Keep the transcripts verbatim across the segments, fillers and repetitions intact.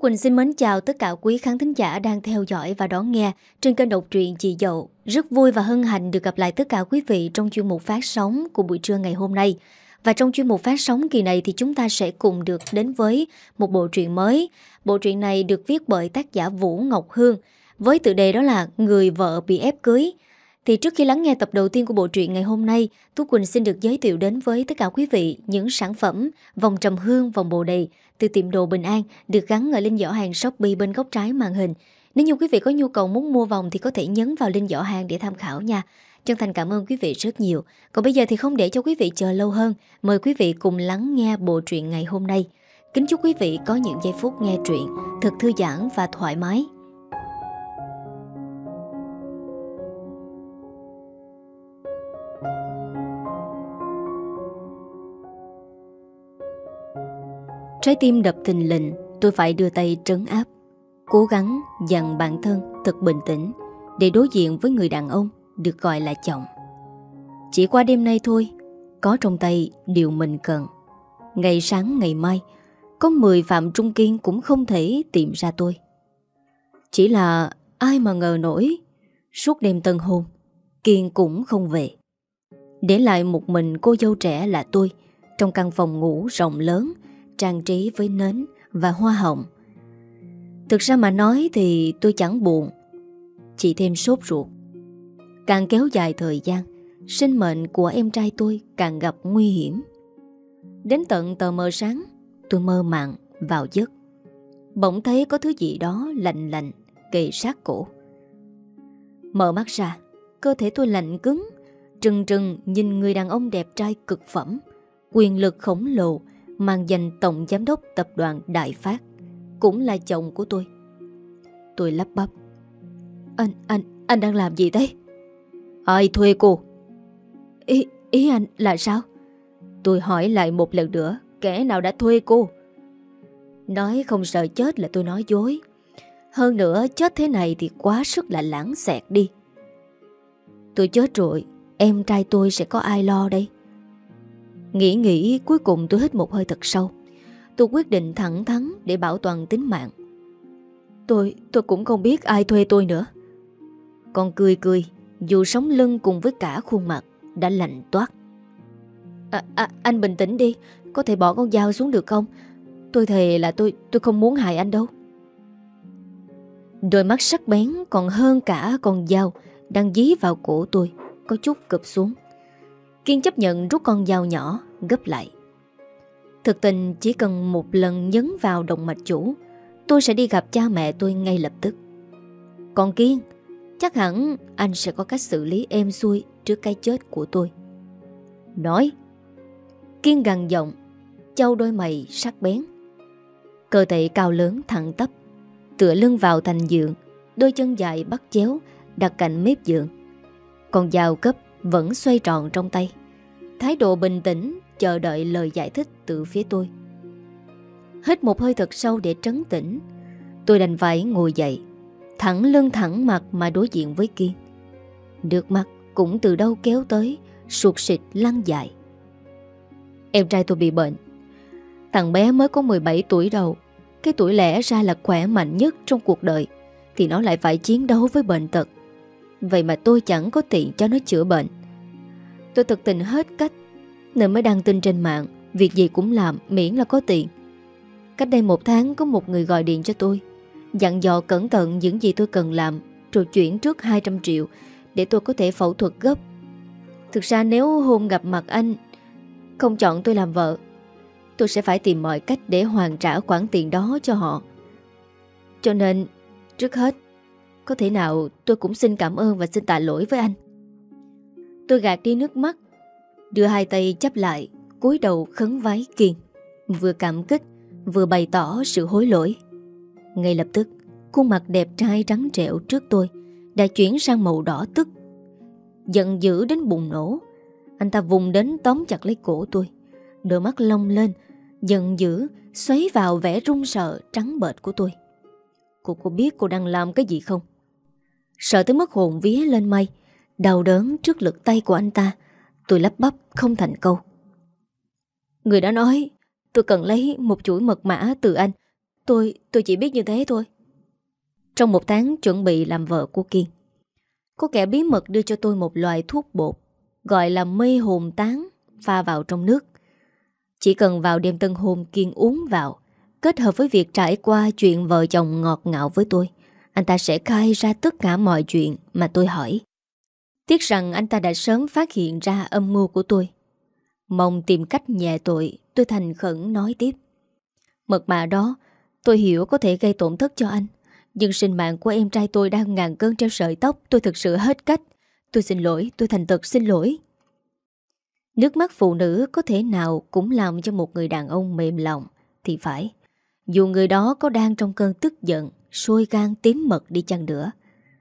Tú Quỳnh xin mến chào tất cả quý khán thính giả đang theo dõi và đón nghe trên kênh đọc truyện Chị Dậu. Rất vui và hân hạnh được gặp lại tất cả quý vị trong chuyên mục phát sóng của buổi trưa ngày hôm nay. Và trong chuyên mục phát sóng kỳ này thì chúng ta sẽ cùng được đến với một bộ truyện mới. Bộ truyện này được viết bởi tác giả Vũ Ngọc Hương với tựa đề đó là Người vợ bị ép cưới. Thì trước khi lắng nghe tập đầu tiên của bộ truyện ngày hôm nay, Tú Quỳnh xin được giới thiệu đến với tất cả quý vị những sản phẩm vòng trầm hương, vòng bồ đề từ tiệm đồ Bình An được gắn ở link giỏ hàng Shopee bên góc trái màn hình. Nếu như quý vị có nhu cầu muốn mua vòng thì có thể nhấn vào link giỏ hàng để tham khảo nha. Chân thành cảm ơn quý vị rất nhiều. Còn bây giờ thì không để cho quý vị chờ lâu hơn, mời quý vị cùng lắng nghe bộ truyện ngày hôm nay. Kính chúc quý vị có những giây phút nghe truyện thật thư giãn và thoải mái. Trái tim đập thình lình, tôi phải đưa tay trấn áp, cố gắng dằn bản thân thật bình tĩnh để đối diện với người đàn ông được gọi là chồng. Chỉ qua đêm nay thôi, có trong tay điều mình cần. Ngày sáng ngày mai, có mười Phạm Trung Kiên cũng không thể tìm ra tôi. Chỉ là ai mà ngờ nổi, suốt đêm tân hôn, Kiên cũng không về. Để lại một mình cô dâu trẻ là tôi, trong căn phòng ngủ rộng lớn, trang trí với nến và hoa hồng. Thực ra mà nói thì tôi chẳng buồn, chỉ thêm sốt ruột. Càng kéo dài thời gian, sinh mệnh của em trai tôi càng gặp nguy hiểm. Đến tận tờ mờ sáng, tôi mơ màng vào giấc, bỗng thấy có thứ gì đó lạnh lạnh kề sát cổ. Mở mắt ra, cơ thể tôi lạnh cứng, trừng trừng nhìn người đàn ông đẹp trai cực phẩm, quyền lực khổng lồ, mang danh tổng giám đốc tập đoàn Đại Phát, cũng là chồng của tôi. Tôi lắp bắp: Anh, anh, anh đang làm gì thế? Ai thuê cô? Ý, ý anh là sao? Tôi hỏi lại một lần nữa, kẻ nào đã thuê cô? Nói không sợ chết là tôi nói dối. Hơn nữa chết thế này thì quá sức là lãng xẹt đi. Tôi chết rồi, em trai tôi sẽ có ai lo đây? Nghĩ nghĩ cuối cùng tôi hít một hơi thật sâu. Tôi quyết định thẳng thắn để bảo toàn tính mạng. Tôi, tôi cũng không biết ai thuê tôi nữa. Còn cười cười, dù sống lưng cùng với cả khuôn mặt đã lạnh toát. À, à, anh bình tĩnh đi, có thể bỏ con dao xuống được không? Tôi thề là tôi, tôi không muốn hại anh đâu. Đôi mắt sắc bén còn hơn cả con dao đang dí vào cổ tôi có chút cụp xuống. Kiên chấp nhận rút con dao nhỏ gấp lại. Thực tình chỉ cần một lần nhấn vào động mạch chủ, tôi sẽ đi gặp cha mẹ tôi ngay lập tức. Còn Kiên, chắc hẳn anh sẽ có cách xử lý êm xuôi trước cái chết của tôi. Nói. Kiên gằn giọng, chau đôi mày sắc bén. Cơ thể cao lớn thẳng tắp, tựa lưng vào thành giường, đôi chân dài bắt chéo đặt cạnh mép giường. Con dao cấp vẫn xoay tròn trong tay, thái độ bình tĩnh chờ đợi lời giải thích từ phía tôi. Hít một hơi thật sâu để trấn tĩnh, tôi đành phải ngồi dậy, thẳng lưng thẳng mặt mà đối diện với Kiên. Nước mắt cũng từ đâu kéo tới, sụt sịt lăn dài. Em trai tôi bị bệnh. Thằng bé mới có mười bảy tuổi đầu, cái tuổi lẽ ra là khỏe mạnh nhất trong cuộc đời, thì nó lại phải chiến đấu với bệnh tật. Vậy mà tôi chẳng có tiền cho nó chữa bệnh. Tôi thực tình hết cách nên mới đăng tin trên mạng, việc gì cũng làm miễn là có tiền. Cách đây một tháng có một người gọi điện cho tôi, dặn dò cẩn thận những gì tôi cần làm, rồi chuyển trước hai trăm triệu để tôi có thể phẫu thuật gấp. Thực ra nếu hôm gặp mặt anh không chọn tôi làm vợ, tôi sẽ phải tìm mọi cách để hoàn trả khoản tiền đó cho họ. Cho nên trước hết, có thể nào tôi cũng xin cảm ơn và xin tạ lỗi với anh. Tôi gạt đi nước mắt, đưa hai tay chắp lại, cúi đầu khấn vái Kiên, vừa cảm kích vừa bày tỏ sự hối lỗi. Ngay lập tức, khuôn mặt đẹp trai trắng trẻo trước tôi đã chuyển sang màu đỏ tức. Giận dữ đến bùng nổ, anh ta vùng đến tóm chặt lấy cổ tôi, đôi mắt long lên, giận dữ xoáy vào vẻ run sợ trắng bệch của tôi. Cô có biết cô đang làm cái gì không? Sợ tới mức hồn vía lên mây, đau đớn trước lực tay của anh ta, tôi lắp bắp không thành câu. Người đã nói tôi cần lấy một chuỗi mật mã từ anh. Tôi, tôi chỉ biết như thế thôi. Trong một tháng chuẩn bị làm vợ của Kiên, có kẻ bí mật đưa cho tôi một loại thuốc bột gọi là mê hồn tán, pha vào trong nước. Chỉ cần vào đêm tân hôn Kiên uống vào, kết hợp với việc trải qua chuyện vợ chồng ngọt ngào với tôi, anh ta sẽ khai ra tất cả mọi chuyện mà tôi hỏi. Tiếc rằng anh ta đã sớm phát hiện ra âm mưu của tôi. Mong tìm cách nhẹ tội, tôi thành khẩn nói tiếp. Mật mã đó tôi hiểu có thể gây tổn thất cho anh, nhưng sinh mạng của em trai tôi đang ngàn cân treo sợi tóc. Tôi thực sự hết cách. Tôi xin lỗi, tôi thành thật xin lỗi. Nước mắt phụ nữ có thể nào cũng làm cho một người đàn ông mềm lòng thì phải. Dù người đó có đang trong cơn tức giận, sôi gan tím mật đi chăng nữa.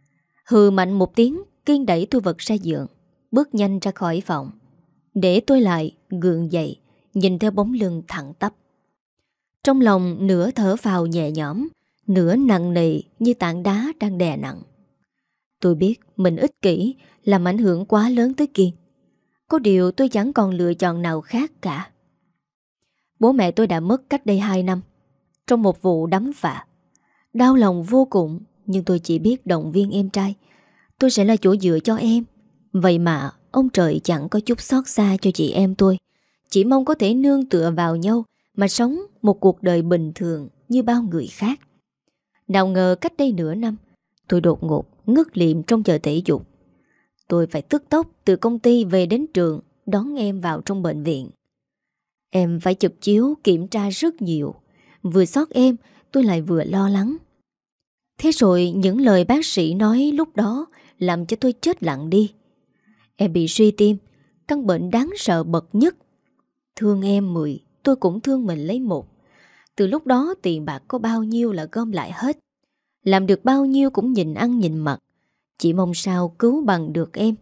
Hừ mạnh một tiếng, Kiên đẩy tôi vật ra giường, bước nhanh ra khỏi phòng, để tôi lại gượng dậy, nhìn theo bóng lưng thẳng tắp. Trong lòng nửa thở phào nhẹ nhõm, nửa nặng nề như tảng đá đang đè nặng. Tôi biết mình ích kỷ, làm ảnh hưởng quá lớn tới Kiên. Có điều tôi chẳng còn lựa chọn nào khác cả. Bố mẹ tôi đã mất cách đây hai năm, trong một vụ đắm phạ. Đau lòng vô cùng, nhưng tôi chỉ biết động viên em trai. Tôi sẽ là chỗ dựa cho em. Vậy mà ông trời chẳng có chút xót xa cho chị em tôi. Chỉ mong có thể nương tựa vào nhau mà sống một cuộc đời bình thường như bao người khác. Nào ngờ cách đây nửa năm, tôi đột ngột ngất liệm trong giờ thể dục. Tôi phải tức tốc từ công ty về đến trường đón em vào trong bệnh viện. Em phải chụp chiếu kiểm tra rất nhiều. Vừa xót em, tôi lại vừa lo lắng. Thế rồi những lời bác sĩ nói lúc đó làm cho tôi chết lặng đi. Em bị suy tim, căn bệnh đáng sợ bậc nhất. Thương em mười, tôi cũng thương mình lấy một. Từ lúc đó tiền bạc có bao nhiêu là gom lại hết. Làm được bao nhiêu cũng nhìn ăn nhìn mặc. Chỉ mong sao cứu bằng được em.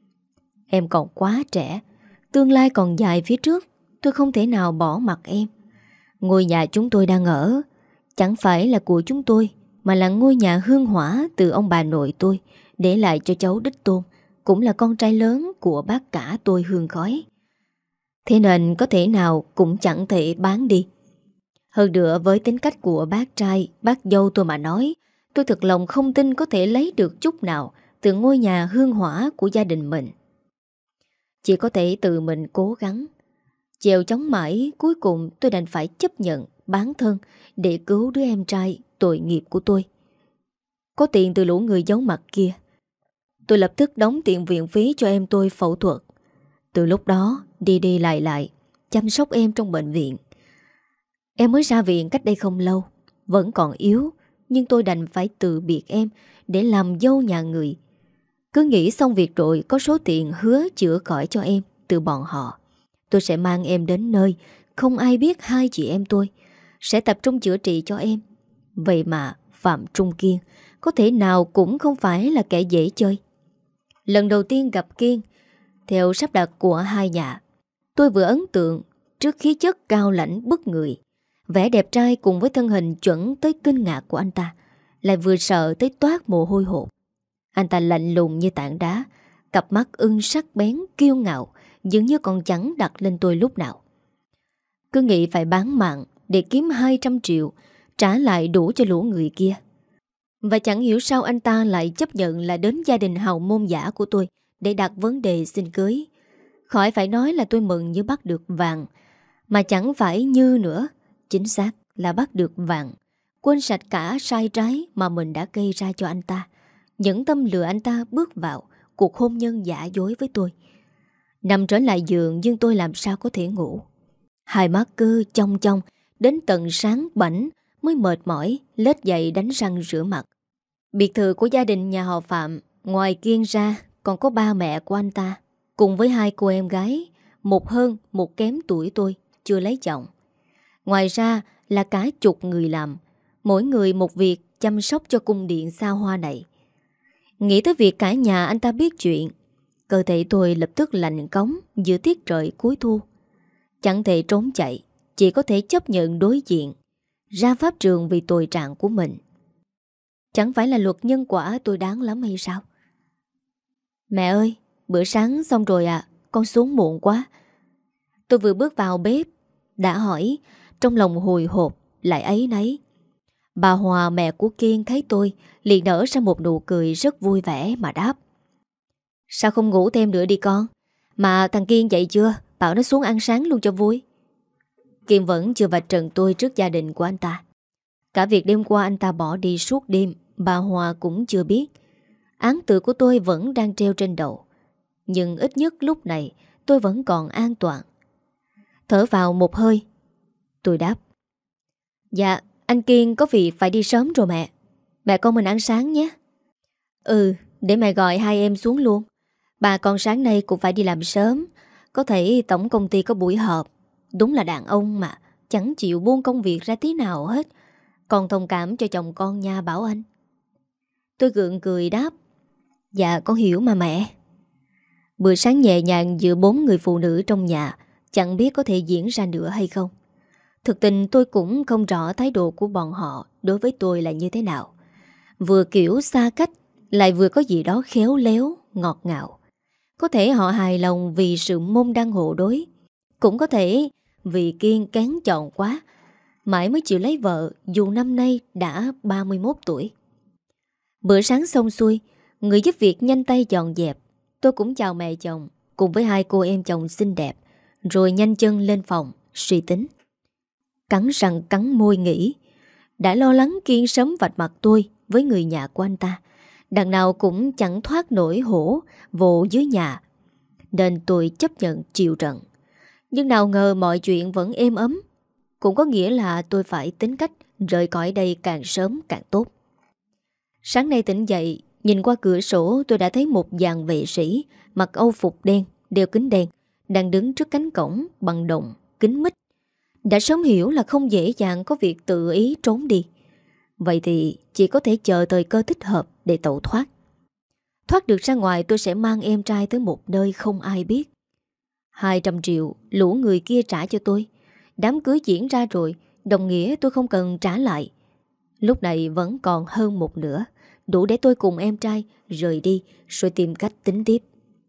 Em còn quá trẻ, tương lai còn dài phía trước. Tôi không thể nào bỏ mặc em. Ngôi nhà chúng tôi đang ở chẳng phải là của chúng tôi, mà là ngôi nhà hương hỏa từ ông bà nội tôi để lại cho cháu đích tôn, cũng là con trai lớn của bác cả tôi Hương Khói. Thế nên có thể nào cũng chẳng thể bán đi. Hơn nữa với tính cách của bác trai, bác dâu tôi mà nói, tôi thật lòng không tin có thể lấy được chút nào từ ngôi nhà hương hỏa của gia đình mình. Chỉ có thể tự mình cố gắng. Chèo chống mãi, cuối cùng tôi đành phải chấp nhận bán thân để cứu đứa em trai tội nghiệp của tôi. Có tiền từ lũ người giấu mặt kia, tôi lập tức đóng tiền viện phí cho em tôi phẫu thuật. Từ lúc đó đi đi lại lại chăm sóc em trong bệnh viện. Em mới ra viện cách đây không lâu, vẫn còn yếu, nhưng tôi đành phải từ biệt em để làm dâu nhà người. Cứ nghĩ xong việc rồi có số tiền hứa chữa khỏi cho em từ bọn họ, tôi sẽ mang em đến nơi không ai biết hai chị em tôi, sẽ tập trung chữa trị cho em. Vậy mà Phạm Trung Kiên có thể nào cũng không phải là kẻ dễ chơi. Lần đầu tiên gặp Kiên, theo sắp đặt của hai nhà, tôi vừa ấn tượng trước khí chất cao lãnh bức người, vẻ đẹp trai cùng với thân hình chuẩn tới kinh ngạc của anh ta, lại vừa sợ tới toát mồ hôi hột. Anh ta lạnh lùng như tảng đá, cặp mắt ưng sắc bén kiêu ngạo, dường như còn chẳng đặt lên tôi lúc nào. Cứ nghĩ phải bán mạng để kiếm hai trăm triệu trả lại đủ cho lũ người kia. Và chẳng hiểu sao anh ta lại chấp nhận là đến gia đình hào môn giả của tôi để đặt vấn đề xin cưới. Khỏi phải nói là tôi mừng như bắt được vàng, mà chẳng phải như nữa, chính xác là bắt được vàng. Quên sạch cả sai trái mà mình đã gây ra cho anh ta, những tâm lừa anh ta bước vào cuộc hôn nhân giả dối với tôi. Nằm trở lại giường nhưng tôi làm sao có thể ngủ. Hai mắt cứ chong chong đến tận sáng bảnh mới mệt mỏi lết dậy đánh răng rửa mặt. Biệt thự của gia đình nhà họ Phạm, ngoài Kiên ra còn có ba mẹ của anh ta, cùng với hai cô em gái, một hơn một kém tuổi tôi, chưa lấy chồng. Ngoài ra là cả chục người làm, mỗi người một việc chăm sóc cho cung điện xa hoa này. Nghĩ tới việc cả nhà anh ta biết chuyện, cơ thể tôi lập tức lạnh cống giữa tiết trời cuối thu. Chẳng thể trốn chạy, chỉ có thể chấp nhận đối diện, ra pháp trường vì tội trạng của mình. Chẳng phải là luật nhân quả tôi đáng lắm hay sao? Mẹ ơi, bữa sáng xong rồi à, con xuống muộn quá. Tôi vừa bước vào bếp đã hỏi, trong lòng hồi hộp lại áy náy. Bà Hòa, mẹ của Kiên, thấy tôi liền nở ra một nụ cười rất vui vẻ mà đáp: Sao không ngủ thêm nữa đi con? Mà thằng Kiên dậy chưa? Bảo nó xuống ăn sáng luôn cho vui. Kiên vẫn chưa vạch trần tôi trước gia đình của anh ta. Cả việc đêm qua anh ta bỏ đi suốt đêm, bà Hòa cũng chưa biết. Án tử của tôi vẫn đang treo trên đầu. Nhưng ít nhất lúc này tôi vẫn còn an toàn. Thở vào một hơi, tôi đáp: Dạ, anh Kiên có việc phải đi sớm rồi mẹ. Mẹ con mình ăn sáng nhé. Ừ, để mẹ gọi hai em xuống luôn. Bà con sáng nay cũng phải đi làm sớm. Có thể tổng công ty có buổi họp. Đúng là đàn ông mà, chẳng chịu buông công việc ra tí nào hết. Còn thông cảm cho chồng con nha Bảo Anh. Tôi gượng cười đáp: Dạ con hiểu mà mẹ. Bữa sáng nhẹ nhàng giữa bốn người phụ nữ trong nhà chẳng biết có thể diễn ra nữa hay không. Thực tình tôi cũng không rõ thái độ của bọn họ đối với tôi là như thế nào. Vừa kiểu xa cách, lại vừa có gì đó khéo léo, ngọt ngào. Có thể họ hài lòng vì sự môn đăng hộ đối. Cũng có thể vì Kiên kén chọn quá, mãi mới chịu lấy vợ dù năm nay đã ba mươi mốt tuổi. Bữa sáng xong xuôi, người giúp việc nhanh tay dọn dẹp. Tôi cũng chào mẹ chồng cùng với hai cô em chồng xinh đẹp, rồi nhanh chân lên phòng, suy tính. Cắn răng cắn môi nghĩ, đã lo lắng Kiên sớm vạch mặt tôi với người nhà của anh ta, đằng nào cũng chẳng thoát nổi hổ vồ dưới nhà, nên tôi chấp nhận chịu trận. Nhưng nào ngờ mọi chuyện vẫn êm ấm. Cũng có nghĩa là tôi phải tính cách rời khỏi đây càng sớm càng tốt. Sáng nay tỉnh dậy, nhìn qua cửa sổ tôi đã thấy một dàn vệ sĩ mặc âu phục đen, đeo kính đen, đang đứng trước cánh cổng bằng đồng, kính mít. Đã sớm hiểu là không dễ dàng có việc tự ý trốn đi. Vậy thì chỉ có thể chờ thời cơ thích hợp để tẩu thoát. Thoát được ra ngoài tôi sẽ mang em trai tới một nơi không ai biết. Hai trăm triệu lũ người kia trả cho tôi. Đám cưới diễn ra rồi, đồng nghĩa tôi không cần trả lại. Lúc này vẫn còn hơn một nửa, đủ để tôi cùng em trai rời đi rồi tìm cách tính tiếp.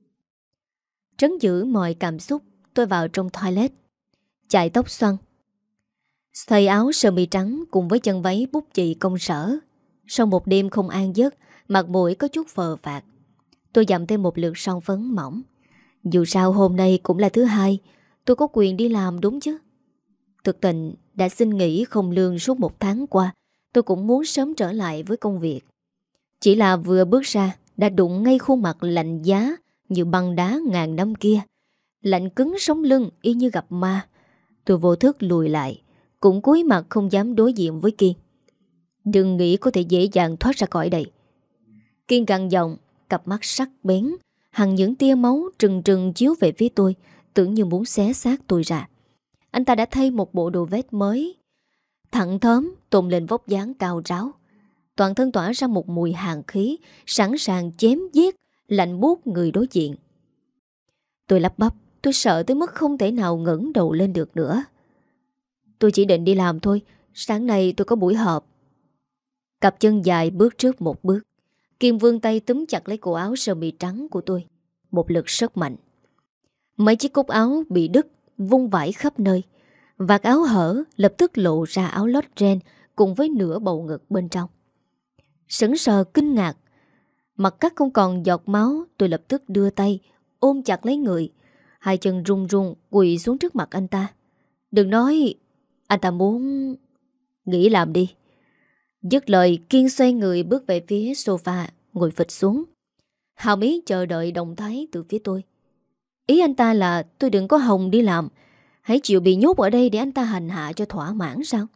Trấn giữ mọi cảm xúc, tôi vào trong toilet, chải tóc xoăn, thay áo sơ mi trắng cùng với chân váy bút chì công sở. Sau một đêm không an giấc, mặt mũi có chút phờ phạc, tôi dặm thêm một lượt son phấn mỏng. Dù sao hôm nay cũng là thứ hai, tôi có quyền đi làm đúng chứ. Thực tình đã xin nghỉ không lương suốt một tháng qua, tôi cũng muốn sớm trở lại với công việc. Chỉ là vừa bước ra đã đụng ngay khuôn mặt lạnh giá như băng đá ngàn năm kia. Lạnh cứng sống lưng y như gặp ma. Tôi vô thức lùi lại, cũng cúi mặt không dám đối diện với Kiên. Đừng nghĩ có thể dễ dàng thoát ra khỏi đây. Kiên gằn giọng, cặp mắt sắc bén, hằn những tia máu trừng trừng chiếu về phía tôi, tưởng như muốn xé xác tôi ra. Anh ta đã thay một bộ đồ vest mới, thẳng thớm, tôn lên vóc dáng cao ráo. Toàn thân tỏa ra một mùi hàn khí, sẵn sàng chém giết, lạnh buốt người đối diện. Tôi lắp bắp, tôi sợ tới mức không thể nào ngẩng đầu lên được nữa. Tôi chỉ định đi làm thôi, sáng nay tôi có buổi họp. Cặp chân dài bước trước một bước. Kiên vươn tay túm chặt lấy cổ áo sơ mi trắng của tôi, một lực rất mạnh. Mấy chiếc cúc áo bị đứt, vung vãi khắp nơi. Vạt áo hở, lập tức lộ ra áo lót ren cùng với nửa bầu ngực bên trong. Sững sờ kinh ngạc, mặt cắt không còn giọt máu, tôi lập tức đưa tay ôm chặt lấy người, hai chân run run quỳ xuống trước mặt anh ta. Đừng nói, anh ta muốn... Nghĩ làm đi. Dứt lời, Kiên xoay người bước về phía sofa, ngồi phịch xuống. Hào ý chờ đợi động thái từ phía tôi. Ý anh ta là tôi đừng có hòng đi làm, hãy chịu bị nhốt ở đây để anh ta hành hạ cho thỏa mãn sao?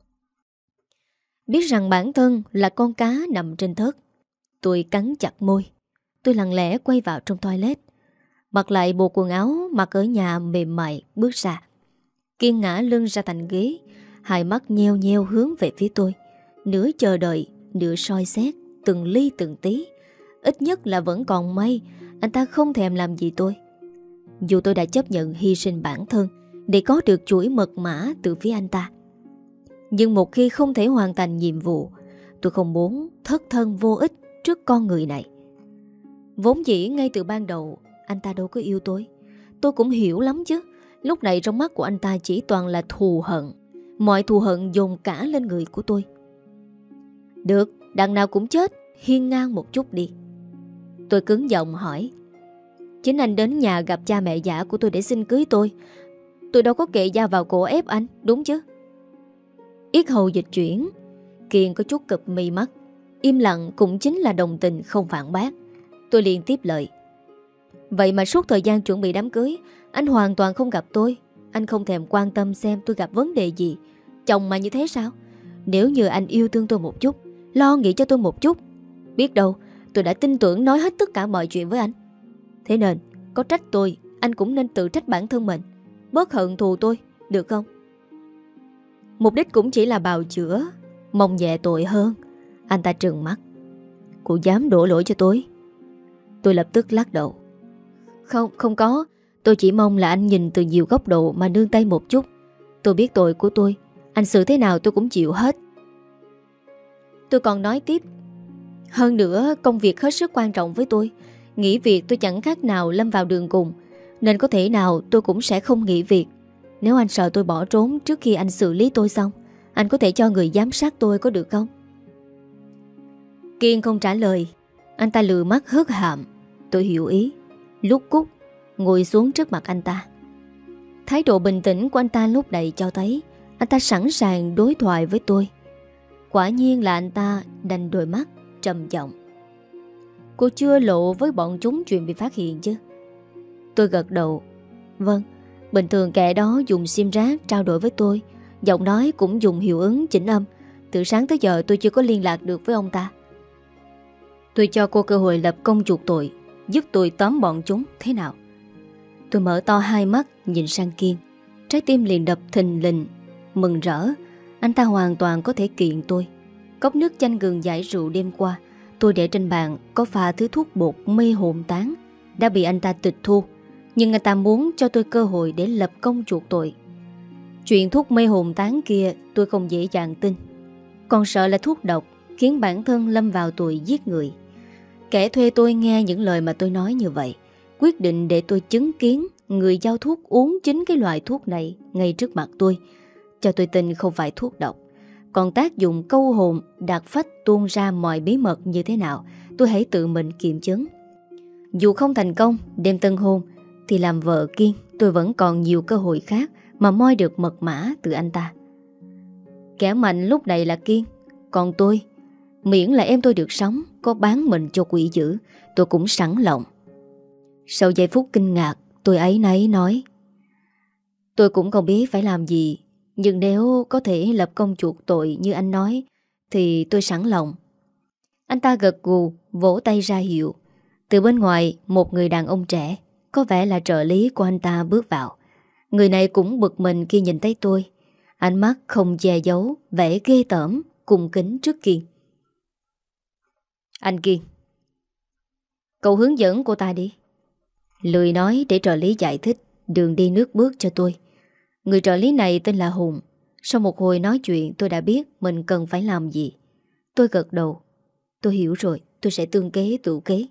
Biết rằng bản thân là con cá nằm trên thớt, tôi cắn chặt môi. Tôi lặng lẽ quay vào trong toilet, mặc lại bộ quần áo mặc ở nhà mềm mại, bước ra. Kiên ngã lưng ra thành ghế, hai mắt nheo nheo hướng về phía tôi, nửa chờ đợi, nửa soi xét từng ly từng tí. Ít nhất là vẫn còn may anh ta không thèm làm gì tôi. Dù tôi đã chấp nhận hy sinh bản thân để có được chuỗi mật mã từ phía anh ta, nhưng một khi không thể hoàn thành nhiệm vụ, tôi không muốn thất thân vô ích trước con người này. Vốn dĩ ngay từ ban đầu anh ta đâu có yêu tôi. Tôi cũng hiểu lắm chứ. Lúc này trong mắt của anh ta chỉ toàn là thù hận. Mọi thù hận dồn cả lên người của tôi. Được, đằng nào cũng chết, hiên ngang một chút đi. Tôi cứng giọng hỏi. Chính anh đến nhà gặp cha mẹ già của tôi để xin cưới tôi. Tôi đâu có kệ dao vào cổ ép anh, đúng chứ? Yết hầu dịch chuyển. Kiên có chút cụp mi mắt. Im lặng cũng chính là đồng tình, không phản bác. Tôi liền tiếp lời. Vậy mà suốt thời gian chuẩn bị đám cưới, anh hoàn toàn không gặp tôi. Anh không thèm quan tâm xem tôi gặp vấn đề gì. Chồng mà như thế sao? Nếu như anh yêu thương tôi một chút, lo nghĩ cho tôi một chút, biết đâu tôi đã tin tưởng nói hết tất cả mọi chuyện với anh. Thế nên có trách tôi, anh cũng nên tự trách bản thân mình. Bớt hận thù tôi, được không? Mục đích cũng chỉ là bào chữa, mong nhẹ tội hơn. Anh ta trừng mắt. Cô dám đổ lỗi cho tôi? Tôi lập tức lắc đầu. Không, không có. Tôi chỉ mong là anh nhìn từ nhiều góc độ mà nương tay một chút. Tôi biết tội của tôi, anh xử thế nào tôi cũng chịu hết. Tôi còn nói tiếp. Hơn nữa, công việc hết sức quan trọng với tôi. Nghỉ việc tôi chẳng khác nào lâm vào đường cùng, nên có thể nào tôi cũng sẽ không nghỉ việc. Nếu anh sợ tôi bỏ trốn trước khi anh xử lý tôi xong, anh có thể cho người giám sát tôi, có được không? Kiên không trả lời. Anh ta lừa mắt hớt hàm. Tôi hiểu ý, lúc cút ngồi xuống trước mặt anh ta. Thái độ bình tĩnh của anh ta lúc này cho thấy anh ta sẵn sàng đối thoại với tôi. Quả nhiên là anh ta đành đôi mắt trầm giọng. Cô chưa lộ với bọn chúng chuyện bị phát hiện chứ? Tôi gật đầu. Vâng, bình thường kẻ đó dùng sim rác trao đổi với tôi, giọng nói cũng dùng hiệu ứng chỉnh âm. Từ sáng tới giờ tôi chưa có liên lạc được với ông ta. Tôi cho cô cơ hội lập công chuộc tội, giúp tôi tóm bọn chúng, thế nào? Tôi mở to hai mắt nhìn sang Kiên. Trái tim liền đập thình lình. Mừng rỡ, anh ta hoàn toàn có thể kiện tôi. Cốc nước chanh gừng giải rượu đêm qua tôi để trên bàn có pha thứ thuốc bột mê hồn tán, đã bị anh ta tịch thu. Nhưng anh ta muốn cho tôi cơ hội để lập công chuộc tội. Chuyện thuốc mê hồn tán kia tôi không dễ dàng tin, còn sợ là thuốc độc khiến bản thân lâm vào tội giết người. Kẻ thuê tôi nghe những lời mà tôi nói như vậy, quyết định để tôi chứng kiến người giao thuốc uống chính cái loại thuốc này ngay trước mặt tôi, cho tôi tin không phải thuốc độc. Còn tác dụng câu hồn, đạt phách tuôn ra mọi bí mật như thế nào, tôi hãy tự mình kiểm chứng. Dù không thành công đêm tân hôn, thì làm vợ Kiên tôi vẫn còn nhiều cơ hội khác mà moi được mật mã từ anh ta. Kẻ mạnh lúc này là Kiên, còn tôi, miễn là em tôi được sống, có bán mình cho quỷ dữ, tôi cũng sẵn lòng. Sau giây phút kinh ngạc, tôi áy náy nói. Tôi cũng không biết phải làm gì, nhưng nếu có thể lập công chuộc tội như anh nói, thì tôi sẵn lòng. Anh ta gật gù, vỗ tay ra hiệu. Từ bên ngoài, một người đàn ông trẻ, có vẻ là trợ lý của anh ta bước vào. Người này cũng bực mình khi nhìn thấy tôi. Ánh mắt không che giấu, vẻ ghê tởm, cung kính trước Kiên. Anh Kiên, cậu hướng dẫn cô ta đi. Lười nói để trợ lý giải thích đường đi nước bước cho tôi. Người trợ lý này tên là Hùng. Sau một hồi nói chuyện tôi đã biết mình cần phải làm gì. Tôi gật đầu. Tôi hiểu rồi, tôi sẽ tương kế tự kế.